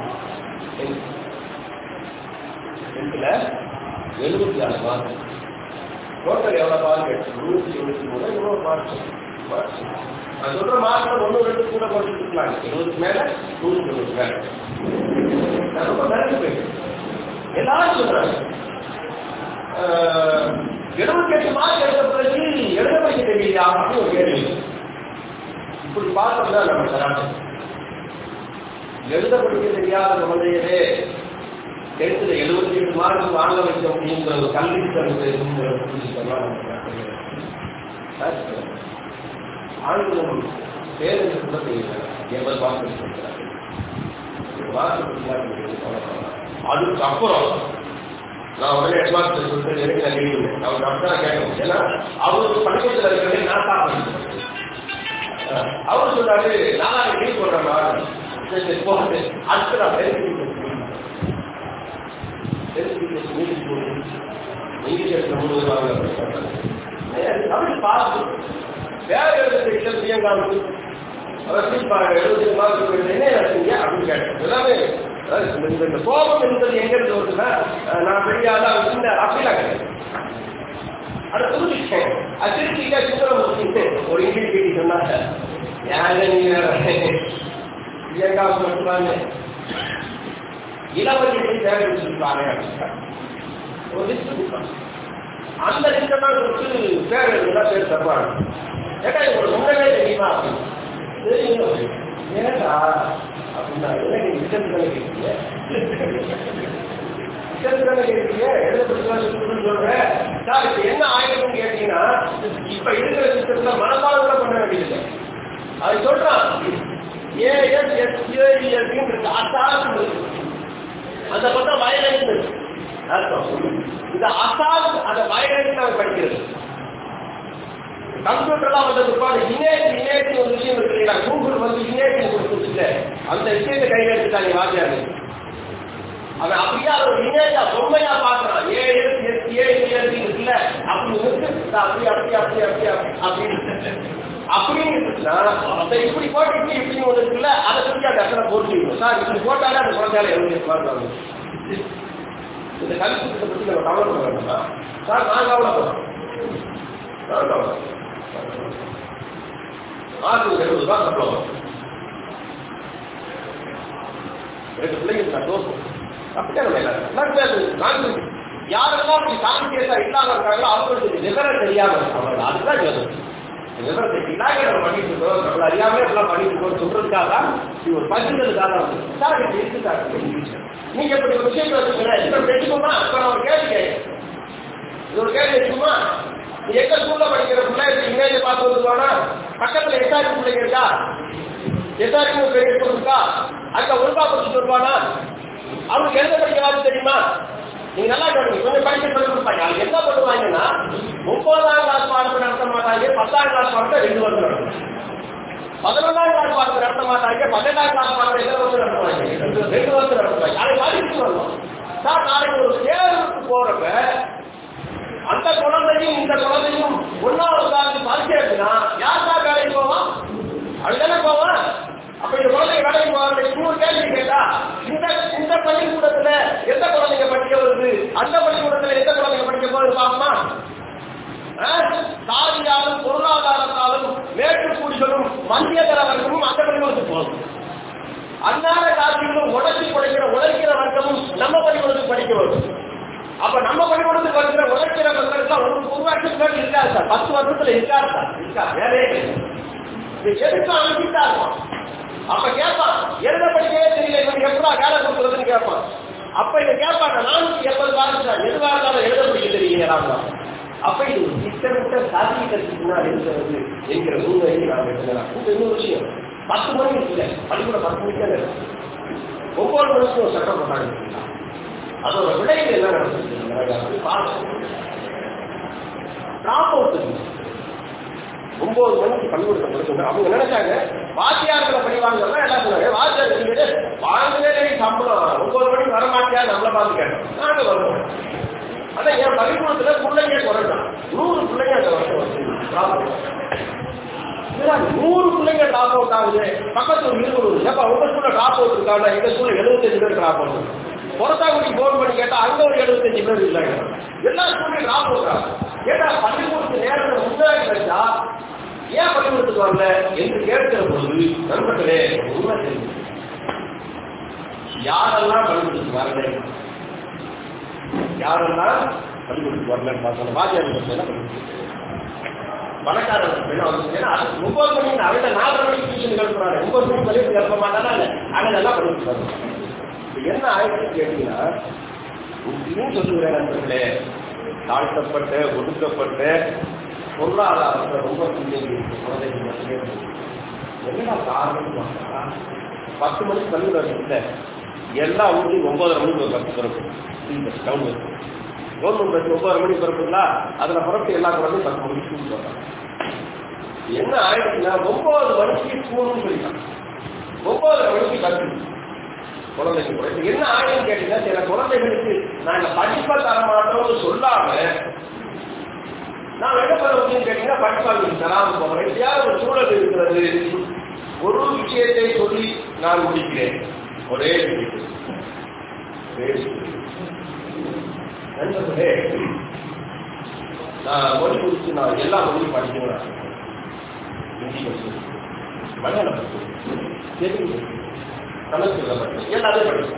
டென்த்ல எழுபத்தி ஆறு மார்க். டோட்டல் எவ்வளவு மார்க்? நூற்றி எழுபத்தி மூணு எவ்வளவு மார்க்? நான் சொல்ற மார்க் ஒன்னு ரெண்டு கூட குறைச்சிருக்கலாம். எழுபதுக்கு மேல நூற்றி எழுபது மேல நான் ரொம்ப நிறைய போயிட்டேன். எல்லாரும் சொல்றாங்க எழுபத்தி எட்டு மார்க் எடுத்த பிறகு எழுத படிக்க தெரியலையா அப்படின்னு ஒரு கேள்வி. இப்படி பார்த்தோம்னா நம்ம தராங்க எழுத படிக்க தெரியாத குழந்தைகளே டென்த்ல எழுபத்தி எட்டு மார்க் வாங்க வைக்க முடியுங்கிற ஒரு கல்வி ஆண்களும் பேருந்து கூட தெரியல எண்பது மார்க் அதுக்கப்புறம் நான் உடனே அட்வான்ஸ் சொல்லிட்டு எனக்கு நான் கேட்கணும். அவருக்கு அப்படிதான் கேட்கணும். ஏன்னா அவருக்கு பள்ளிக்கூடத்தில் இருக்கிறதே நான் சாப்பிடுறேன். அவர் சொல்றாரு நான் டீல் போடுறேன் போட்டு அடுத்து நான் இங்கிலீஷ் மூணு அப்படி பார்த்து வேற எழுத பிரியங்காவுக்கு அவர் எழுபத்தி மார்க் என்ன நடத்தீங்க அப்படின்னு கேட்டேன். எல்லாமே இந்த கோபம் என்பது எங்க இருந்து வருதுன்னா நான் பெரியாத சின்ன அப்படிலாம் கிடையாது. அதை புரிஞ்சுட்டேன். அது திருச்சிக்கா சுந்தரமூர்த்தி ஒரு இங்கிலீஷ் கேட்டி சொன்னாங்க யாரு நீங்க பிரியங்காவுக்கு மட்டும்தானே இளவரசி தேவை வச்சிருக்காங்க ஒரு லிஸ்ட் கொடுப்பாங்க. அந்த லிஸ்ட்டை தான் கொடுத்து பேர் எழுதுனா பேர் தருவாங்க. ஏன்னா ஒரு முன்னவே தெரியுமா தெரியும் ஏடா அப்படின்னா நீங்க விசத்து தானே கேட்கீங்க விசத்து தானே கேட்கீங்க எழுதப்பட்டு சொல்றேன் சார். இப்ப என்ன ஆயிரம் கேட்டீங்கன்னா இப்ப இருக்கிற சிஸ்டத்துல மனப்பாடம் பண்ண வேண்டியது அது சொல்றான். அந்த பக்கம் வயலன்ஸ் அர்த்தம். இந்த அசால் அந்த வயலன்ஸ் நாங்கள் படிக்கிறது. கம்ப்யூட்டர்லாம் வந்தது இனேட் இனேட் ஒரு விஷயம் இருக்கு இல்லையா? கூகுள் வந்து இனேட் கொடுத்துட்டு அந்த விஷயத்தை கையில் எடுத்துட்டாங்க வாத்தியாரு. அவன் அப்படியே ஒரு இனேட்டா பொம்மையா பாக்குறான். ஏ எஸ் ஏ இருக்குல்ல அப்படி அப்படி அப்படி அப்படி அப்படி அப்படின்னு அப்படின்னு இருக்குன்னா அதை இப்படி போட்டு இப்படி ஒன்று இருக்குல்ல அதை சொல்லி அந்த இடத்துல போட்டு சார் இப்படி போட்டாலே அந்த குழந்தையால எழுதி பாருங்க. இந்த கல்வித்தை பற்றி நம்ம கவலைப்பட வேண்டாமா சார்? நான் கவலைப்படுறோம். நான் கவலை ஆறு எழுபது ரூபாய் சம்பளம் ரெண்டு பிள்ளைங்க சந்தோஷம். அப்படியே யாரெல்லாம் சாங்கியதா இல்லாம இருக்காங்களோ அவங்களுக்கு விவரம் தெரியாம இருக்காங்க. அதுதான் விவரத்தை இல்லாம நம்ம பண்ணிட்டு இருக்கோம். நம்மள அறியாமலே எல்லாம் பண்ணிட்டு இருக்கோம் சொல்றதுக்காக இது ஒரு பகிர்ந்ததுக்காக சார் இருக்கு. நீங்க எப்படி ஒரு விஷயத்தை வச்சுக்கிறேன் தெரியுமா? இப்ப நான் ஒரு கேள்வி கேட்கிறேன். இது ஒரு கேள்வி இருக்குமா? எங்க ஸ்கூல்ல படிக்கிற பிள்ளை இமேஜ் பார்த்து வந்துருவானா? பக்கத்துல எட்டாயிரம் பிள்ளைங்க இருக்கா? எட்டாயிரம் பெரிய இருக்கா? அங்க ஒழுங்கா படிச்சுட்டு வருவானா? அவனுக்கு எழுத படிக்க தெரியுமா? நீங்க நல்லா கொஞ்சம் படிக்க சொல்லி கொடுப்பாங்க. அது என்ன பண்ணுவாங்கன்னா ஒன்பதாம் கிளாஸ் பாடத்தை நடத்த மாட்டாங்க, பத்தாம் கிளாஸ் பாடத்தை ரெண்டு வருஷம் நடத்தும். பதினொன்றாம் கிளாஸ் பாடத்தை நடத்த மாட்டாங்க, பன்னெண்டாம் கிளாஸ் பாடத்தை எத்தனை வருஷம் நடத்துவாங்க, ரெண்டு வருஷம் நடத்துவாங்க. அதை படிச்சு வரணும் சார். நாளைக்கு ஒரு தேர்வுக்கு போறப்ப அந்த குழந்தையும் இந்த குழந்தையும் ஒன்னாவது காலத்து பரிசை எடுத்துனா யார் தான் வேலைக்கு போவான்? அதுதானே போவான். அப்ப இந்த குழந்தை வேலைக்கு போவாங்க. இன்னொரு கேள்வி கேட்டா, இந்த இந்த பள்ளிக்கூடத்துல எந்த குழந்தைங்க படிக்க வருது, அந்த பள்ளிக்கூடத்துல எந்த குழந்தைங்க படிக்க போகுது பாப்போமா? சாதியாலும் பொருளாதாரத்தாலும் மேற்கூடிகளும் மத்திய தர வர்க்கமும் அந்த பள்ளிக்கூடத்துக்கு போகுது. அன்னார காட்சிகளும் உழைச்சி படிக்கிற உழைக்கிற வர்க்கமும் நம்ம பள்ளிக்கூடத்துக்கு படிக்க வருது. அப்ப நம்ம பள்ளிக்கூடத்துக்கு படிக்கிற உழைக்கிற வர்க்கம் ஒரு ஒரு வருஷத்துக்கு இருக்காது சார், பத்து வருஷத்துல இருக்காது சார், இருக்கா வேலையே எதுக்கு அனுப்பிட்டா இருக்கும். அப்ப கேட்பான், எழுத படிக்கவே தெரியல, இவங்க எப்படா வேலை கொடுக்குறதுன்னு கேட்பான். அப்ப இதை கேட்பாங்க, நானூத்தி எண்பது காலம் எதுவாக இருந்தாலும் எழுத படிக்க தெரியல. அப்ப இது ஒரு திட்டமிட்ட சாதிக்கிறதுக்குன்னா இருக்கிறது என்கிற உண்மையை நாம் எடுத்துக்கலாம். இன்னொரு விஷயம், பத்து மணிக்கு இல்லை பள்ளிக்கூடம் பத்து மணிக்கு தான் ஒவ்வொரு மணிக்கும் சட்டம் போட்டாங்க. அதோட விளைவு என்ன நடந்தது ஒன்பது மணிக்கு பள்ளிக்கூடத்தை படிச்சுங்க. அவங்க நினைச்சாங்க வாத்தியார்களை படி வாங்கலாம். என்ன சொன்னாங்க, வாத்தியார் வாங்கவே சம்பளம் ஒன்பது மணிக்கு வரமாட்டியா நம்மளை பார்த்து கேட்டோம். நாங்க வருவோம். ஆனா என் பள்ளிக்கூடத்துல பிள்ளைங்க குறைஞ்சான், நூறு பிள்ளைங்க அந்த வருஷம் வந்து நூறு பிள்ளைங்க டிராப் அவுட் ஆகுது. பக்கத்து ஒரு இருபது ஏப்பா உங்க ஸ்கூல்ல டிராப் அவுட் இருக்காங்க, எங்க ஸ்கூல்ல எழுபத்தஞ்சு பேர் டிராப் அவுட். பொறத்தாக்குடி போன் பண்ணி கேட்டா அங்க ஒரு எழுபத்தஞ்சு பேர் இல்லைங்க. எல்லா ஸ்கூல்லையும் டிராப் அவுட் ஆகும். கேட்டா பள்ளிக்கூடத்து நேரத்தை முன்னாடி வச்சா ஏன் பள்ளிக்கூடத்துக்கு வரல என்று கேட்கிற பொழுது நண்பர்களே உண்மை தெரியும். யாரெல்லாம் பள்ளிக்கூடத்துக்கு வரல, யாரெல்லாம் பள்ளிக்கூடத்துக்கு வரலன்னு பார்த்தோம். வாத்தியார் பணக்காரர்கள் ஒன்பது மணிக்கு அவங்க நாலரை மணிக்கு டியூஷன் கிளப்புறாங்க, ஒன்பது மணிக்கு பள்ளிக்கு கிளப்ப மாட்டானா இல்லை, அவங்க எல்லாம் படிச்சுட்டு வரோம். என்ன ஆயிடுச்சு கேட்டீங்கன்னா, இப்படின்னு சொல்லுகிறேன் நண்பர்களே, தாழ்த்தப்பட்ட ஒடுக்கப்பட்ட பொருளாதாரத்தை ரொம்ப குழந்தைகள் என்ன காரணம்? பத்து மணிக்கு பள்ளிக்கூடம் இல்லை, எல்லா ஊர்லையும் ஒன்பதரை மணிக்கு ஒரு பத்து பிறப்பு கவர்மெண்ட் கவர்மெண்ட் பஸ் ஒன்பதரை மணிக்கு பிறப்புங்களா, அதுல பிறப்பு எல்லா குழந்தையும் பத்து மணிக்கு ஸ்கூல் போறாங்க. என்ன ஆயிடுச்சுன்னா ஒன்பது மணிக்கு ஸ்கூல்னு சொல்லிட்டாங்க, ஒன்பதரை மணிக்கு பத்து குழந்தைங்க. என்ன ஆயிடுன்னு கேட்டீங்கன்னா, சில குழந்தைகளுக்கு நாங்க படிப்பை தர மாட்டோம்னு சொல்லாம நான் என்ன பண்ண முடியும்னு கேட்டீங்கன்னா படிப்பாங்க தராம போகிறேன். எப்படியாவது ஒரு சூழல் இருக்கிறது. ஒரு விஷயத்தை சொல்லி நான் முடிக்கிறேன். ஒரே நண்பர்களே, நான் மொழி குறித்து நான் எல்லா மொழியும் படிக்கிறேன். ஹிந்தி படிச்சு, மலையாளம் படிச்சு, தெலுங்கு, சமஸ்கிருதம் படிச்சு, எல்லாத்தையும் படிச்சேன்.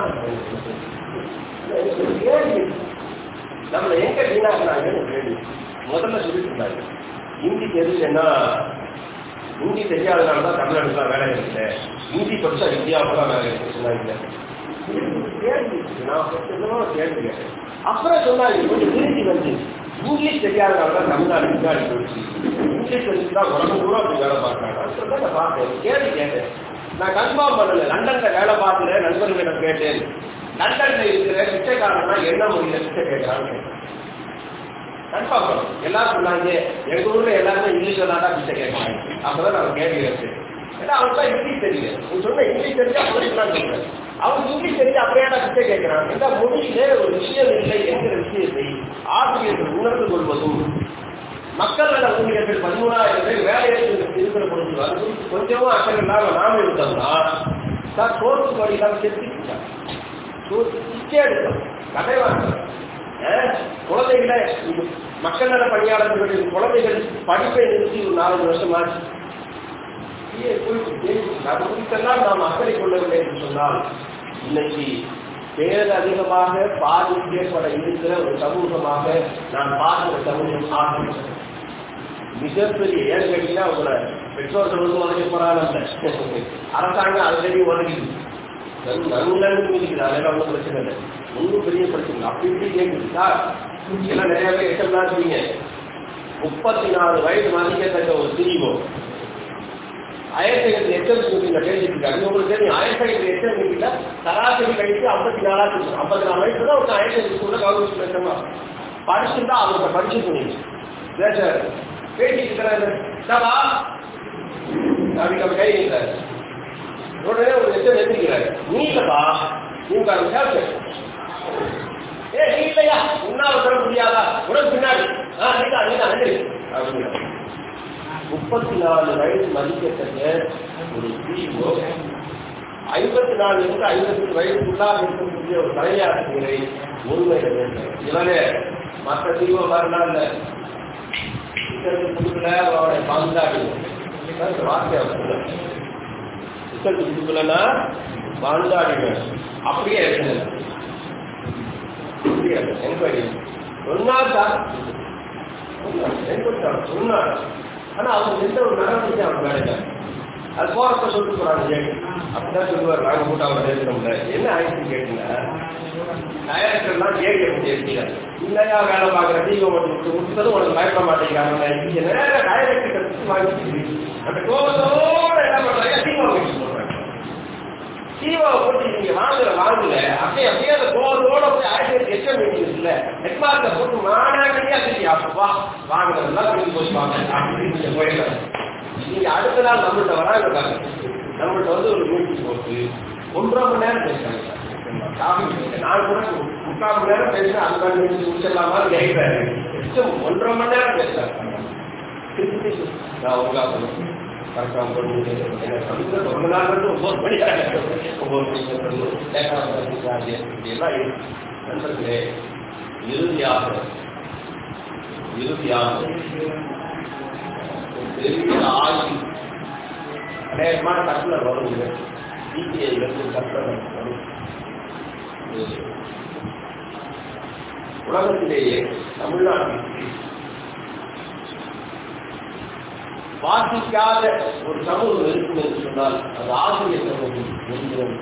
நம்மளை எங்க வீணாக்குறாங்கன்னு கேள்வி முதல்ல சொல்லிட்டு இருந்தாங்க. ஹிந்தி தெரியலன்னா, ஹிந்தி தெரியாதனாலதான் தமிழ்நாடுலாம் வேலை இல்லை, ஹிந்தி படிச்சா இந்தியாவுக்குலாம் வேலை இருக்கு சொன்னாங்க. கேள்வி நான் கேள்வி கேட்டேன். அப்புறம் சொன்னாங்க கொஞ்சம் திரும்பி வந்து இங்கிலீஷ் தெரியாதனாலதான் தமிழ்நாடு முன்னாடி போயிடுச்சு, இங்கிலீஷ் தெரிஞ்சுதான் உடம்பு கூட அப்படி வேலை பார்க்கறாங்க சொல்ல நான் பார்த்தேன். கேள்வி கேட்டேன், நான் கன்ஃபார்ம் பண்ணல. லண்டன்ல வேலை பார்க்கிற நண்பர்களிடம் கேட்டேன், லண்டன்ல இருக்கிற பிச்சைக்காரனா என்ன மொழியில பிச்சை கேட்கறான்னு கேட்டேன். கன்ஃபார்ம் பண்ணணும். எல்லாரும் சொன்னாங்க எங்க ஊர்ல எல்லாருமே இங்கிலீஷ்ல தான் பிச்சை கேட்கறாங்க. அப்பதான் நான் கேள்வி கேட்டேன். ஏன்னா அவனுக்கு இங்கிலீஷ் தெரியல. நீ சொன்ன இங்கிலீஷ் தெரிஞ்சா சொல்லிக்கலாம் சொல்றேன். அவன் இங்கிலீஷ் தெரிஞ்சு அப்படியே பிச்சை கேட்கிறான். இந்த மொழியிலே ஒரு விஷயம் இல்லை என்கிற விஷயத்தை ஆசிரியர்கள் உணர்ந்து கொள்வதும், மக்கள் நல ஊழியர்கள் பதிமூணாயிரம் பேர் வேலையில் இருக்கிற பொழுது அது குறித்து கொஞ்சமும் அக்கறை இல்லாம நாம இருந்தோம்னா சார் சோர்த்து வழியிலாம் செத்துக்கிட்டாங்க. பிச்சை எடுத்தோம், கதைவாங்க. குழந்தைகளை மக்கள் நல பணியாளர்களுடைய குழந்தைகள் படிப்பை நிறுத்தி ஒரு நாலு வருஷம் ஆச்சு. அது குறித்தெல்லாம் நாம் அக்கறை கொள்ளவில்லை என்று சொன்னால் இன்னைக்கு பேர் அதிகமாக பாதிக்கப்பட இருக்கிற ஒரு சமூகமாக நான் பார்க்கிற சமூகம் ஆகும். மிகப்பெரிய ஏன் கேட்டீங்கன்னா உங்களை பெற்றோர்கள் வந்து உதவி போறாங்க, அரசாங்கம் ஆல்ரெடி உதவிது, நன்கு இருக்குது, அதெல்லாம் ஒன்றும் பிரச்சனை இல்லை, ஒன்றும் பெரிய பிரச்சனை அப்படி இப்படி கேட்குது சார். எல்லாம் நிறைய பேர் எட்டா இருக்கீங்க. முப்பத்தி நாலு வயது மதிக்கத்தக்க ஒரு சிஇஓ ஆயிரத்தி ஐநூறு எச்எம் மீட்டிங்ல பேசிட்டு இருக்காங்க. உங்களுக்கு தெரியும் ஆயிரத்தி ஐநூறு எச்எம் மீட்டிங்ல சராசரி கழித்து ஐம்பத்தி நாலாயிரத்து ஐம்பத்தி நாலு வயசு தான் ஒரு ஆயிரத்தி ஐநூறு ஸ்கூல்ல கவர்மெண்ட் ஸ்கூல்ல படிச்சுட்டா அவங்க படிச்சு போனீங்க சார் பேசிட்டு இருக்கிறாரு அப்படி நம்ம கை இருக்கிறாரு உடனே ஒரு எச்சம் எடுத்துக்கிறாரு. நீ இல்லப்பா நீங்க ஏ நீ இல்லையா உன்னால தர முடியாதா உடனே பின்னாடி அப்படின்னு முப்பத்தி நாலு வயசு மதிக்கத்தக்க ஒரு பிஓ ஐம்பத்தி நாலு இருந்து ஐம்பத்தி வயசுக்குள்ளாக இருக்கக்கூடிய ஒரு தலையாசிரியரை முன்வைக்க வேண்டும். இவரே மற்ற பிஓ வரலாம் இல்ல கொடுக்கல அவருடைய பாந்தாடி வார்த்தையா ரிசல்ட் கொடுக்கலன்னா பாந்தாடிவேன் அப்படியே என்கொயரி சொன்னார் சார் சொன்னார். ஆனா அவங்க எந்த ஒரு நடவடிக்கை அவங்க வேலையில அது போறப்ப சொல்லிட்டு போறாங்க அப்படிதான் சொல்லுவார். நாங்க கூட்ட அவங்க பேசுறோம்ல என்ன ஆயிடுச்சு கேட்டீங்க டைரக்டர்லாம் ஏறி எடுத்தீங்க இல்லையா வேலை பார்க்குற டிஓ முடிச்சதும் உனக்கு பயப்பட மாட்டேங்கிறாங்க. நேர டைரக்டர் வாங்கி அந்த கோபத்தோட என்ன பண்றாங்க டிஓ சொல்றாங்க. டிஓவை போட்டு நீங்க வாங்கல வாங்கல அப்படியே அப்படியே அந்த கோபத்தோட போய் ஆயிரத்தி எச்சம் மீட்டிங் இல்ல ஹெட்மாஸ்டர் போட்டு மாநாட்டியா சரி அப்பா வாங்கினதெல்லாம் போய் போய் வாங்க அப்படின்னு நீங்க போயிடலாம். நீங்க அடுத்த நாள் நம்மள்கிட்ட வராங்க நம்மள்கிட்ட வந்து ஒரு மீட்டிங் போட்டு ஒன்றரை மணி நேரம் பேசுறாங்க. நான் கூட முக்கால் மணி நேரம் பேசுறேன் அந்த மாதிரி முடிச்சிடலாமான்னு கேட்கிறாரு. ஒன்றரை மணி நேரம் பேசுறாரு. நான் ஒழுங்கா சொல்லணும் கரெக்டா ரொம்ப நாள் வந்து ஒவ்வொரு மணி ஒவ்வொரு இப்படியெல்லாம் நண்பர்களே இறுதியாக இறுதியாக பெரிய ஆட்சி அநேகமான கட்டளை வருங்க சிபிஐ கட்டளை வரும். உலகத்திலேயே தமிழ்நாட்டில் வாசிக்காத ஒரு சமூகம் இருக்கும் என்று சொன்னால் அது ஆசிரியர் சமூகம்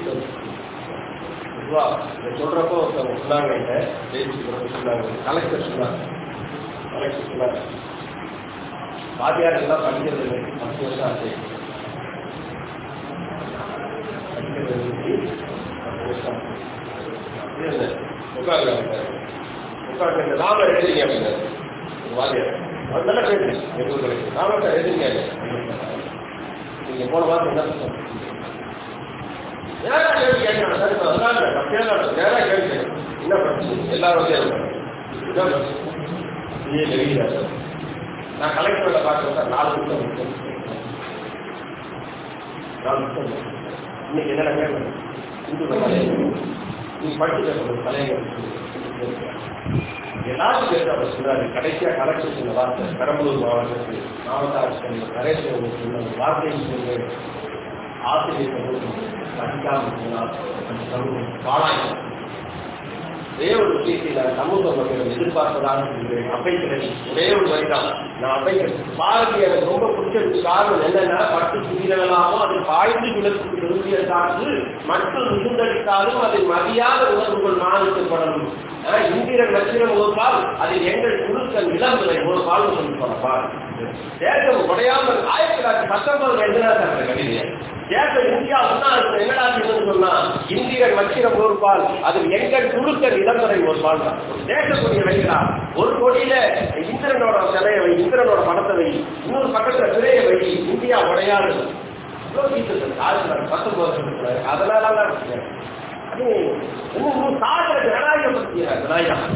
சொல்றப்போ ஒருத்தவங்க சொன்னாங்க சொன்னாங்க கலெக்டர் சொன்னாங்க கலெக்டர் சொன்னாங்க வாத்தியார் எல்லாம் படிக்கிறது இல்லை பத்து வருஷம் ஆச்சு படிக்கிறது பத்து வருஷம் உட்கார்ந்து உட்கார்ந்து நாம எழுதுறீங்க அப்படின்னாரு வாத்தியார் அதனால கேட்டு நாம எழுதுங்க நீங்க போன வாரம் என்ன நேரா கேள்வி கேட்கணும் சார் அதனால நேரா கேள்வி என்ன பிரச்சனை எல்லாரும் வெளியில சார் நான் கலெக்டர்ல பார்க்கிறேன் சார் நாலு நிமிஷம் நாலு நிமிஷம் இன்னைக்கு என்னென்ன கேட்கணும் இந்து தலைவர் நீங்க படிச்சுக்க சொல்றது தலைவர் எல்லாரும் பேர் அவர் சொல்றாரு. கடைசியா கலெக்டர் சொன்ன வார்த்தை பெரம்பலூர் மாவட்டத்தில் மாவட்ட ஆட்சியர் நரேஸ்வரன் சொன்ன வார்த்தையை சொல்லி ஆசிரியர் படிக்காமல் சொன்னால் பாழாயம் ஒரே ஒரு விஷயத்தில் சமூக மக்களிடம் எதிர்பார்ப்பதாக அப்பைக்கிறேன். ஒரே ஒரு வரிதான் நான் அப்பைக்கிறேன். பாரதி எனக்கு ரொம்ப பிடிச்சதுக்கு காரணம் என்னன்னா பட்டு சுவீரங்களாகவும் அதில் பாய்ந்து விளக்கு விரும்பிய சார்ந்து மற்றும் மிகுந்தளித்தாலும் அதை மதியாத உணர்வுகள் மாறுபடணும். இந்திரன் நட்சத்திரம் ஒரு பால் அதில் எங்கள் குழுக்கள் இளம்புரை ஒரு பால் சொல்லி போனப்பால் தேசம் உடையாமல் ஆயிரத்தி தொள்ளாயிரத்தி பத்தொன்பது எழுதினார் கவிதை தேசம் இந்தியா ஒன்னா என்னடா சொன்னா இந்திரன் நட்சத்திரம் ஒரு பால் அதில் எங்கள் குழுக்கள் இளம்புரை ஒரு பால் தான். தேசக்கூடிய வைக்கிறா ஒரு கொடியில இந்திரனோட சிலையை வை இந்திரனோட படத்தை வை இன்னொரு பக்கத்துல சிலையை வை இந்தியா உடையாது பத்தொன்பது அதனால அது இன்னும் சாதனை ஜனநாயகம் பற்றிய ஜனநாயகம்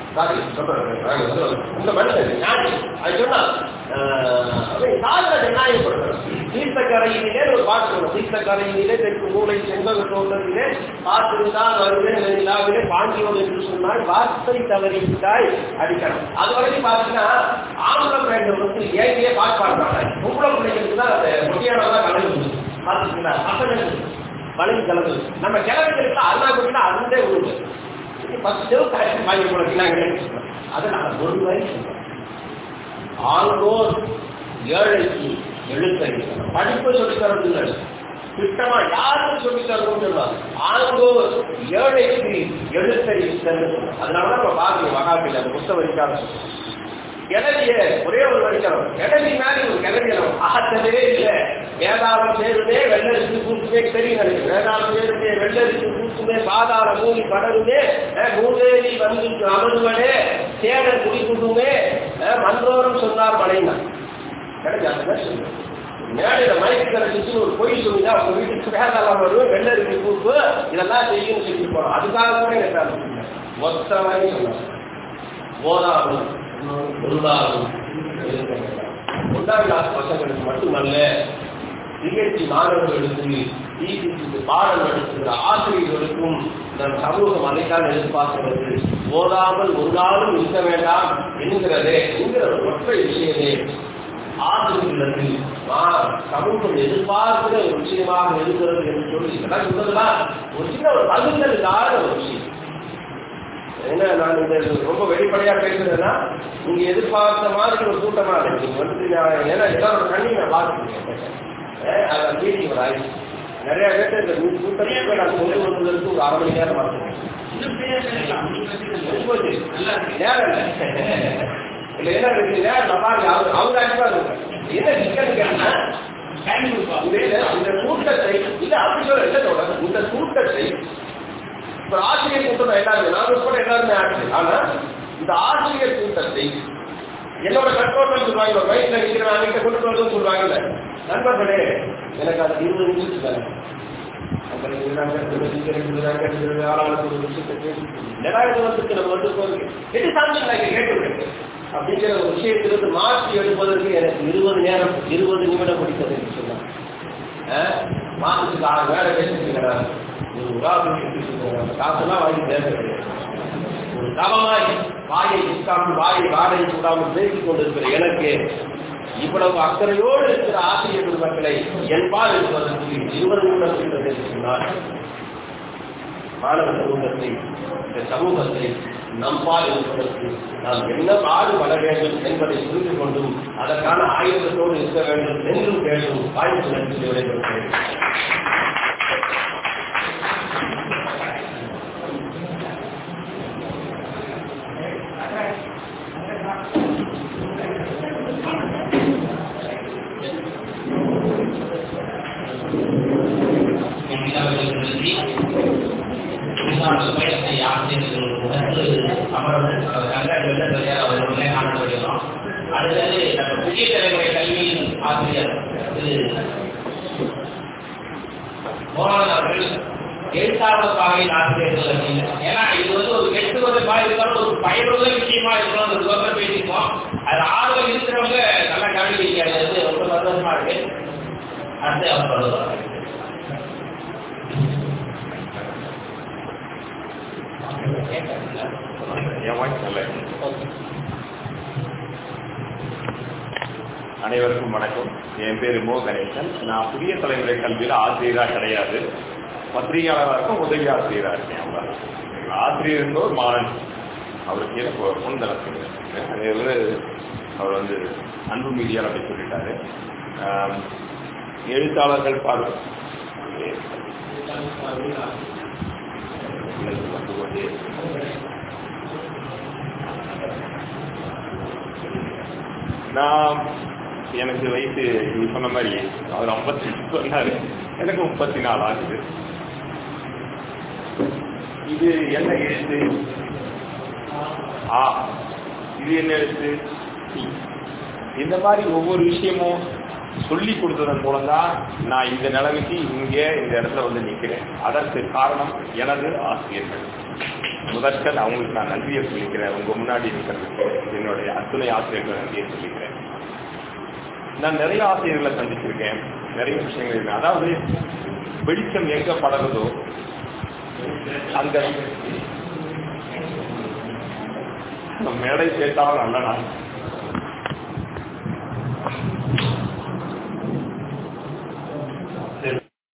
இந்த மனிதன் ஞானி அது சொன்னா சாதனை ஜனநாயகப்படுத்துறோம். தீர்த்தக்கரையிலே ஒரு பாட்டு சொல்லணும். தீர்த்தக்கரையிலே தெற்கு மூளை செண்பக தோட்டத்திலே பார்த்திருந்தால் வருவேன் நிலாவிலே பாண்டியோடு என்று சொன்னால் வார்த்தை தவறிவிட்டாய் அடிக்கணும். அது வரைக்கும் பார்த்தீங்கன்னா ஆம்பளம் வேண்டும் வந்து ஏற்கையே பாட்டு பாடுறாங்க. பொம்பளை பிள்ளைங்களுக்கு தான் அந்த முக்கியமான கலந்து பார்த்துருக்கீங்களா பசங்க வளைவு கலந்து நம்ம கிழமைகளுக்கு அருணா கொடுத்தா அதுவே உண்டு பத்து செவத்து வாங்கி போனாங்க. அதை நாங்கள் ஒரு மாதிரி சொல்றோம். ஆள்வோர் ஏழைக்கு எழுத்தறிவு படிப்பு சொல்லி தரது இல்லை திட்டமா யாருக்கும் சொல்லி தரணும்னு சொல்லுவாங்க. ஆள்வோர் ஏழைக்கு எழுத்தறிவு தரணும். அதனாலதான் நம்ம பாருங்க மகாபலி அந்த புத்தக வரிக்காக கிளவிய ஒரே ஒரு வரிக்கணும், கிளவி மாதிரி ஒரு கிளவியணும் ஆற்றவே இல்லை. வேதாளம் சேருமே வெள்ளரிச்சு கூட்டுமே தெரியும் எனக்கு. வேதாளம் சேருமே வெள்ளரிச்சு கூட்டுமே பாதாள மூலி படருமே மூதேவி வந்து அமருவனே சேட குடிக்குடுமே மன்றோரும் சொன்னார் மனைனா கிடையாது. மேடையில மயக்க கிடைச்சிச்சு ஒரு பொய் சொல்லுங்க, அவங்க வீட்டுக்கு வேதாளம் வருவேன் வெள்ளரிச்சு கூப்பு இதெல்லாம் செய்யும் சொல்லி போனோம். அதுக்காக கூட எனக்கு மொத்த மாதிரி சொன்னாங்க. போதாலும் பொருளாலும் ஒன்றாம் கிளாஸ் பசங்களுக்கு மட்டுமல்ல, நிகழ்ச்சி மாணவர்களுக்கு டிசிக்கு பாடம் நடத்துகிற ஆசிரியர்களுக்கும் நம் சமூகம் அதைத்தான் எதிர்பார்க்கிறது. போதாமல் ஒரு நாளும் இருக்க வேண்டாம் என்கிறதே என்கிற ஒரு ஒற்றை விஷயமே ஆசிரியர்களுக்கு சமூகம் எதிர்பார்க்கிற ஒரு விஷயமாக இருக்கிறது என்று சொல்லி இதெல்லாம் சொன்னதுதான் ஒரு சின்ன ஒரு பகுந்தலுக்கான ஒரு விஷயம். என்ன நான் இந்த ரொம்ப வெளிப்படையா பேசுறேன்னா, நீங்க எதிர்பார்த்த மாதிரி ஒரு கூட்டமா இருக்கு. நீங்க வந்து ஏன்னா எல்லாரோட கண்ணி நான் பார்த்துருக்கேன். மீட்டிங் ஒரு ஆயிடுச்சு நிறைய பேர் இந்த கூட்டத்தை நான் கொண்டு வந்ததற்கு ஒரு அரை மணி நேரம் பார்த்துருக்கேன். இல்ல என்ன இருக்கு நேரம் பாருங்க, அவங்க அவங்க ஆக்டிவா இருக்காங்க. என்ன சிக்கல் கேட்டா இந்த கூட்டத்தை இல்ல அப்படி சொல்ல இல்ல, இந்த கூட்டத்தை இப்ப ஆசிரியர் கூட்டம் எல்லாருமே நாங்கள் கூட எல்லாருமே ஆச்சு. ஆனா இந்த ஆசிரியர் கூட்டத்தை என்னோட கண்ட்ரோல் சொல்லுவாங்க, வயசுல இருக்கிற அன்னைக்கு கொண்டு வந்து சொல்லுவாங்கல்ல, நண்பர்களே எனக்கு அது இருபது நிமிஷத்துக்கு தானே நிராயுதத்துக்கு நம்ம வந்து எட்டு சாமிக்கு கேட்டு அப்படிங்கிற ஒரு விஷயத்திலிருந்து மாற்றி எடுப்பதற்கு எனக்கு இருபது நேரம் இருபது நிமிடம் பிடித்தது என்று சொன்னாங்க. மாசத்துக்கு ஆறு வேலை பேசிட்டு ஒரு உதாரணம் காசெல்லாம் வாங்கி பேச கிடையாது. ஒரு தவமாய் வாயை விற்காமல் வாயை வாடகை கூடாமல் பேசிக் கொண்டிருக்கிற எனக்கு இவ்வளவு அக்கறையோடு இருக்கிற ஆசிரியர் பெருமக்களை என்பால் இருப்பதற்கு இருபது நிமிடங்கள் என்று சொன்னார். மாணவ சமூகத்தை இந்த சமூகத்தை நம்பால் இருப்பதற்கு நாம் என்ன பாடுபட வேண்டும் என்பதை புரிந்து கொண்டும் அதற்கான ஆயுதத்தோடு இருக்க வேண்டும் என்றும் கேட்டும் வாய்ப்பு நன்றி விடைபெறுகிறேன். அடுத்தது நம்ம புதிய தலைமுறை கல்வியின் ஆசிரியர் மோகன் அவர்கள் எழுத்தாளர் பாகையின் ஆசிரியர்கள் அப்படின்னு. ஏன்னா இது வந்து ஒரு கெட்டுவதற்காக இருந்தாலும் ஒரு பயனுள்ள விஷயமா இருக்கணும் ஒரு விவரம் பேசியிருக்கோம். அது ஆர்வம் இருக்கிறவங்க நல்லா கவனிக்க அது ரொம்ப சந்தோஷமா இருக்கு. அடுத்து அவர் சொல்லுவாங்க. அனைவருக்கும் வணக்கம். என் பேரு மோ கணேசன். நான் புதிய தலைமுறை கல்வியில ஆசிரியரா கிடையாது, பத்திரிகையாளராக இருக்கும், உதவி ஆசிரியரா இருக்கேன். அவ்வளவு ஆசிரியர் இருந்தோர் மாறன் அவருக்கு கீழே முன்தளத்தில் அதே வந்து அவர் வந்து அன்பு மீடியா அப்படி சொல்லிட்டாரு. எழுத்தாளர்கள் பார்வை நான் எனக்கு வயசு நீ சொன்ன மாதிரி அவர் ஐம்பத்தி சொன்னாரு, எனக்கு முப்பத்தி நாலு ஆகுது. இது என்ன எழுத்து? ஆ. இது என்ன எழுத்து? இந்த மாதிரி ஒவ்வொரு விஷயமும் சொல்லி கொடுத்ததன் மூலம்தான் நான் இந்த நிலைமைக்கு இங்கே இந்த இடத்துல வந்து நிற்கிறேன். அதற்கு காரணம் எனது ஆசிரியர்கள். முதற்கன் அவங்களுக்கு நான் நன்றியை சொல்லிக்கிறேன். உங்க முன்னாடி இருக்கிறதுக்கு என்னுடைய அத்துணை ஆசிரியர்கள் நன்றியை சொல்லிக்கிறேன். நான் நிறைய ஆசிரியர்களை சந்திச்சிருக்கேன், நிறைய விஷயங்கள் இருக்கேன். அதாவது வெளிச்சம் எங்க படகுதோ அந்த மேடை சேர்த்தாலும் நல்ல நான்